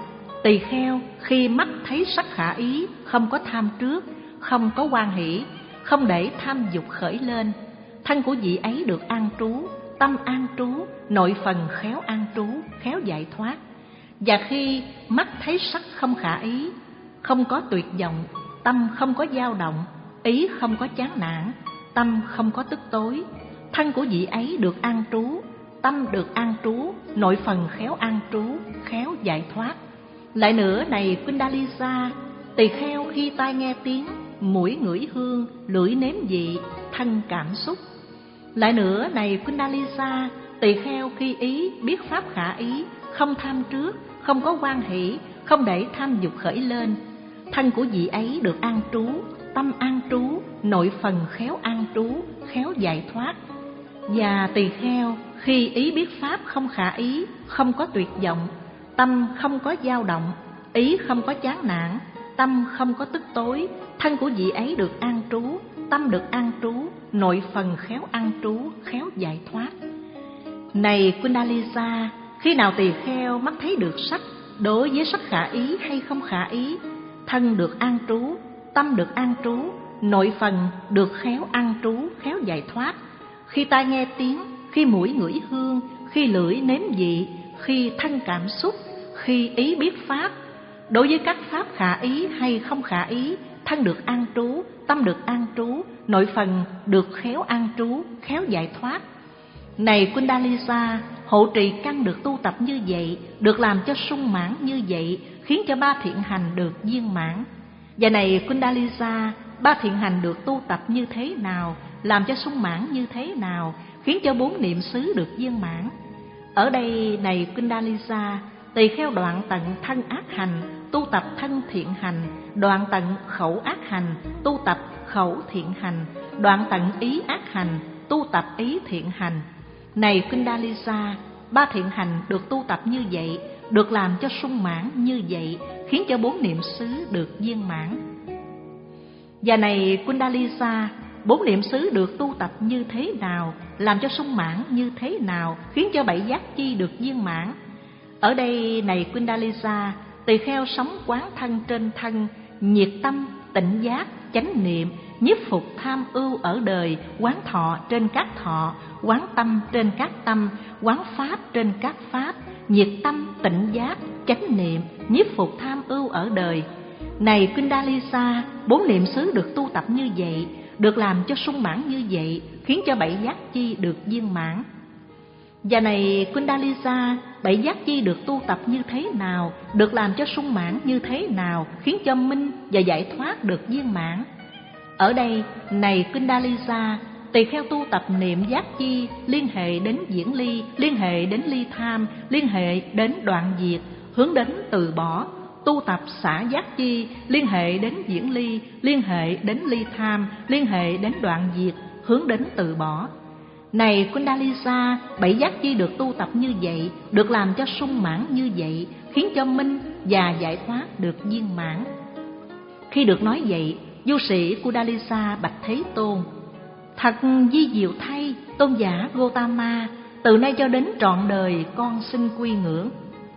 Tỳ kheo khi mắt thấy sắc khả ý, không có tham trước, không có hoan hỷ, không để tham dục khởi lên, thân của vị ấy được an trú, tâm an trú, nội phần khéo an trú, khéo giải thoát. Và khi mắt thấy sắc không khả ý, không có tuyệt vọng, tâm không có dao động, ý không có chán nản, tâm không có tức tối, thân của vị ấy được an trú, tâm được an trú, nội phần khéo an trú, khéo giải thoát. Lại nữa này Kundalisa, tỳ kheo khi tai nghe tiếng, mũi ngửi hương, lưỡi nếm vị, thân cảm xúc. Lại nữa này Kundalisa, tỳ kheo khi ý biết pháp khả ý, không tham trước, không có hoan hỷ, không để tham dục khởi lên, thân của vị ấy được an trú, tâm an trú, nội phần khéo an trú, khéo giải thoát. Và tỳ kheo khi ý biết pháp không khả ý, không có tuyệt vọng, tâm không có dao động, ý không có chán nản, tâm không có tức tối, thân của vị ấy được an trú, tâm được an trú, nội phần khéo an trú, khéo giải thoát. Này Kundalisa, khi nào tỳ kheo mắt thấy được sắc, đối với sắc khả ý hay không khả ý, thân được an trú, tâm được an trú, nội phần được khéo an trú, khéo giải thoát. Khi tai nghe tiếng, khi mũi ngửi hương, khi lưỡi nếm vị, khi thân cảm xúc, khi ý biết pháp, đối với các pháp khả ý hay không khả ý, thân được an trú, tâm được an trú, nội phần được khéo an trú, khéo giải thoát. Này Kundalisa, hộ trì căn được tu tập như vậy, được làm cho sung mãn như vậy, khiến cho ba thiện hành được viên mãn. Và này Kundalisa, ba thiện hành được tu tập như thế nào, làm cho sung mãn như thế nào, khiến cho bốn niệm xứ được viên mãn. Ở đây này Kundalisa, tỳ kheo đoạn tận thân ác hành, tu tập thân thiện hành, đoạn tận khẩu ác hành, tu tập khẩu thiện hành, đoạn tận ý ác hành, tu tập ý thiện hành. Này Kundalisa, ba thiện hành được tu tập như vậy, được làm cho sung mãn như vậy, khiến cho bốn niệm xứ được viên mãn. Và này Kundalisa, bốn niệm xứ được tu tập như thế nào, làm cho sung mãn như thế nào, khiến cho bảy giác chi được viên mãn. Ở đây này Kundalisa, tỳ kheo sống quán thân trên thân, nhiệt tâm, tịnh giác, chánh niệm, nhiếp phục tham ưu ở đời, quán thọ trên các thọ, quán tâm trên các tâm, quán pháp trên các pháp, nhiệt tâm, tịnh giác, chánh niệm, nhiếp phục tham ưu ở đời. Này Kundalisa, bốn niệm xứ được tu tập như vậy, được làm cho sung mãn như vậy, khiến cho bảy giác chi được viên mãn. Và này Kundalisa, bảy giác chi được tu tập như thế nào, được làm cho sung mãn như thế nào, khiến cho minh và giải thoát được viên mãn. Ở đây này Kundalisa, tỳ kheo tu tập niệm giác chi, liên hệ đến diễn ly, liên hệ đến ly tham, liên hệ đến đoạn diệt, hướng đến từ bỏ. Tu tập xả giác chi, liên hệ đến diễn ly, liên hệ đến ly tham, liên hệ đến đoạn diệt, hướng đến từ bỏ. Này Kundalisa, bảy giác chi được tu tập như vậy, được làm cho sung mãn như vậy, khiến cho minh và giải thoát được viên mãn. Khi được nói vậy, du sĩ Kundalisa bạch Thế Tôn: Thật vi diệu thay, tôn giả Gotama, từ nay cho đến trọn đời con xin quy ngưỡng.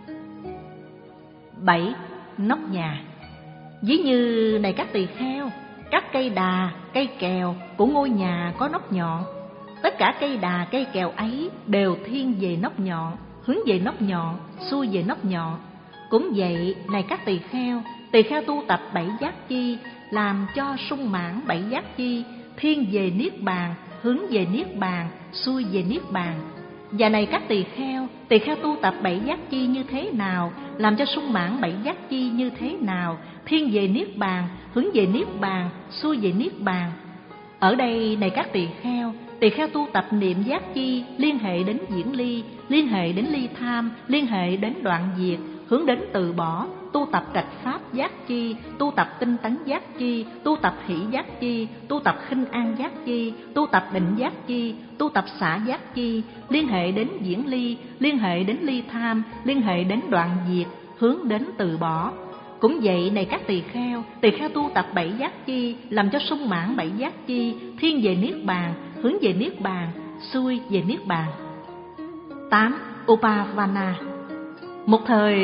Bảy. Nóc nhà. Ví như này các tỳ kheo, các cây đà, cây kèo của ngôi nhà có nóc nhọn. Tất cả cây đà, cây kèo ấy đều thiên về nóc nhọn, hướng về nóc nhọn, xuôi về nóc nhọn. Cũng vậy, này các tỳ kheo, tỳ kheo tu tập bảy giác chi, làm cho sung mãn bảy giác chi, thiên về niết bàn, hướng về niết bàn, xuôi về niết bàn. Và này các tỳ kheo, tỳ kheo tu tập bảy giác chi như thế nào, làm cho sung mãn bảy giác chi như thế nào, thiên về niết bàn, hướng về niết bàn, xuôi về niết bàn. Ở đây này các tỳ kheo, tỳ kheo tu tập niệm giác chi, liên hệ đến diễn ly, liên hệ đến ly tham, liên hệ đến đoạn diệt, hướng đến từ bỏ. Tu tập trạch pháp giác chi, tu tập tinh tấn giác chi, tu tập hỷ giác chi, tu tập khinh an giác chi, tu tập định giác chi, tu tập xả giác chi, liên hệ đến diễn ly, liên hệ đến ly tham, liên hệ đến đoạn diệt, hướng đến từ bỏ. Cũng vậy này các tỳ kheo, tỳ kheo tu tập bảy giác chi, làm cho sung mãn bảy giác chi, thiên về niết bàn, hướng về niết bàn, xuôi về niết bàn. Tám. Upavana. Một thời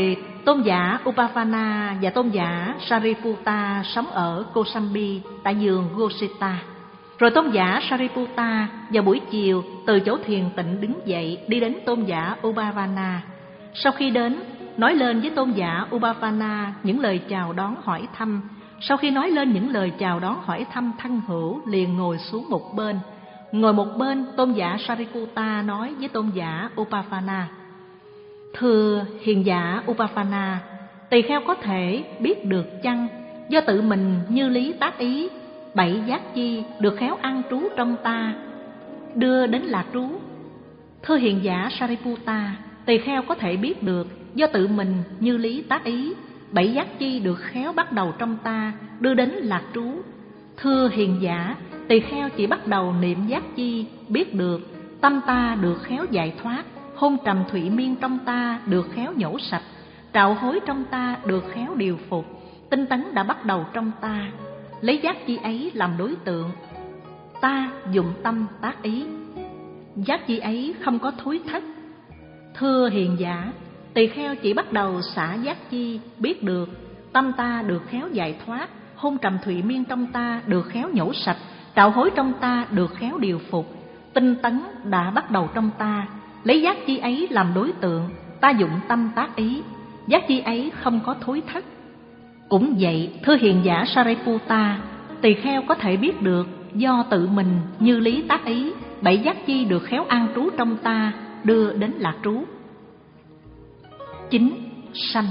tôn giả Upavana và tôn giả Sariputta sống ở Kosambi tại vườn Gosita. Rồi tôn giả Sariputta vào buổi chiều từ chỗ thiền tịnh đứng dậy đi đến tôn giả Upavana. Sau khi đến, nói lên với tôn giả Upavana những lời chào đón hỏi thăm. Sau khi nói lên những lời chào đón hỏi thăm thân hữu, liền ngồi xuống một bên. Ngồi một bên, tôn giả Sariputta nói với tôn giả Upavana: Thưa hiền giả Upavana, tỳ kheo có thể biết được chăng, do tự mình như lý tác ý, bảy giác chi được khéo ăn trú trong ta, đưa đến lạc trú? Thưa hiền giả Sariputta, tỳ kheo có thể biết được, do tự mình như lý tác ý, bảy giác chi được khéo bắt đầu trong ta, đưa đến lạc trú. Thưa hiền giả, tỳ kheo chỉ bắt đầu niệm giác chi, biết được tâm ta được khéo giải thoát, hôn trầm thụy miên trong ta được khéo nhổ sạch, trạo hối trong ta được khéo điều phục, tinh tấn đã bắt đầu trong ta, lấy giác chi ấy làm đối tượng, ta dụng tâm tác ý, giác chi ấy không có thối thất. Thưa hiền giả, tỳ kheo chỉ bắt đầu xả giác chi, biết được tâm ta được khéo giải thoát, hôn trầm thụy miên trong ta được khéo nhổ sạch, trạo hối trong ta được khéo điều phục, tinh tấn đã bắt đầu trong ta, lấy giác chi ấy làm đối tượng, ta dụng tâm tác ý, giác chi ấy không có thối thất. Cũng vậy, thưa hiền giả Sariputta, tỳ kheo có thể biết được, do tự mình như lý tác ý, bảy giác chi được khéo an trú trong ta, đưa đến lạc trú. Chín. Sanh.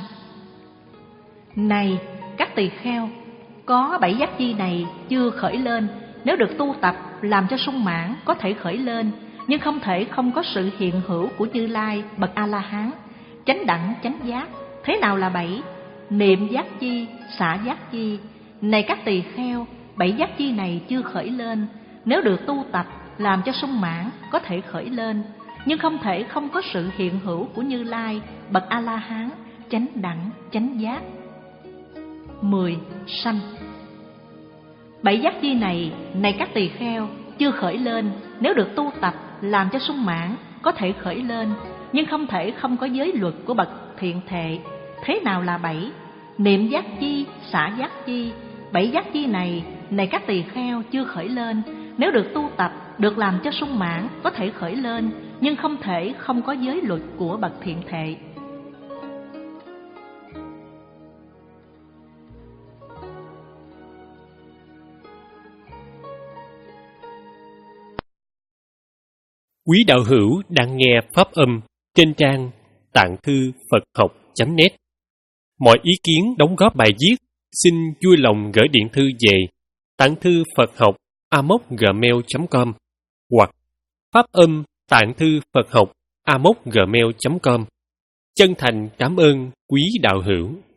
Này các tỳ kheo, có bảy giác chi này chưa khởi lên, nếu được tu tập làm cho sung mãn có thể khởi lên, nhưng không thể không có sự hiện hữu của Như Lai bậc A-la-hán, chánh đẳng chánh giác. Thế nào là bảy? Niệm giác chi, xả giác chi. Này các tỳ kheo, bảy giác chi này chưa khởi lên, nếu được tu tập làm cho sung mãn có thể khởi lên, nhưng không thể không có sự hiện hữu của Như Lai bậc A-la-hán, chánh đẳng chánh giác. Mười. Sanh. Bảy giác chi này, này các tỳ kheo, chưa khởi lên, nếu được tu tập làm cho sung mãn có thể khởi lên, nhưng không thể không có giới luật của bậc thiện thệ. Thế nào là bảy? Niệm giác chi, xả giác chi. Bảy giác chi này, này các tỳ kheo, chưa khởi lên, nếu được tu tập được làm cho sung mãn có thể khởi lên, nhưng không thể không có giới luật của bậc thiện thệ. Quý đạo hữu đang nghe pháp âm trên trang tạng thư Phật học chấm net. Mọi ý kiến đóng góp bài viết xin vui lòng gửi điện thư về tạng thư Phật học a m o c gmail chấm com hoặc pháp âm tạng thư Phật học a m o c gmail chấm com. Chân thành cảm ơn quý đạo hữu.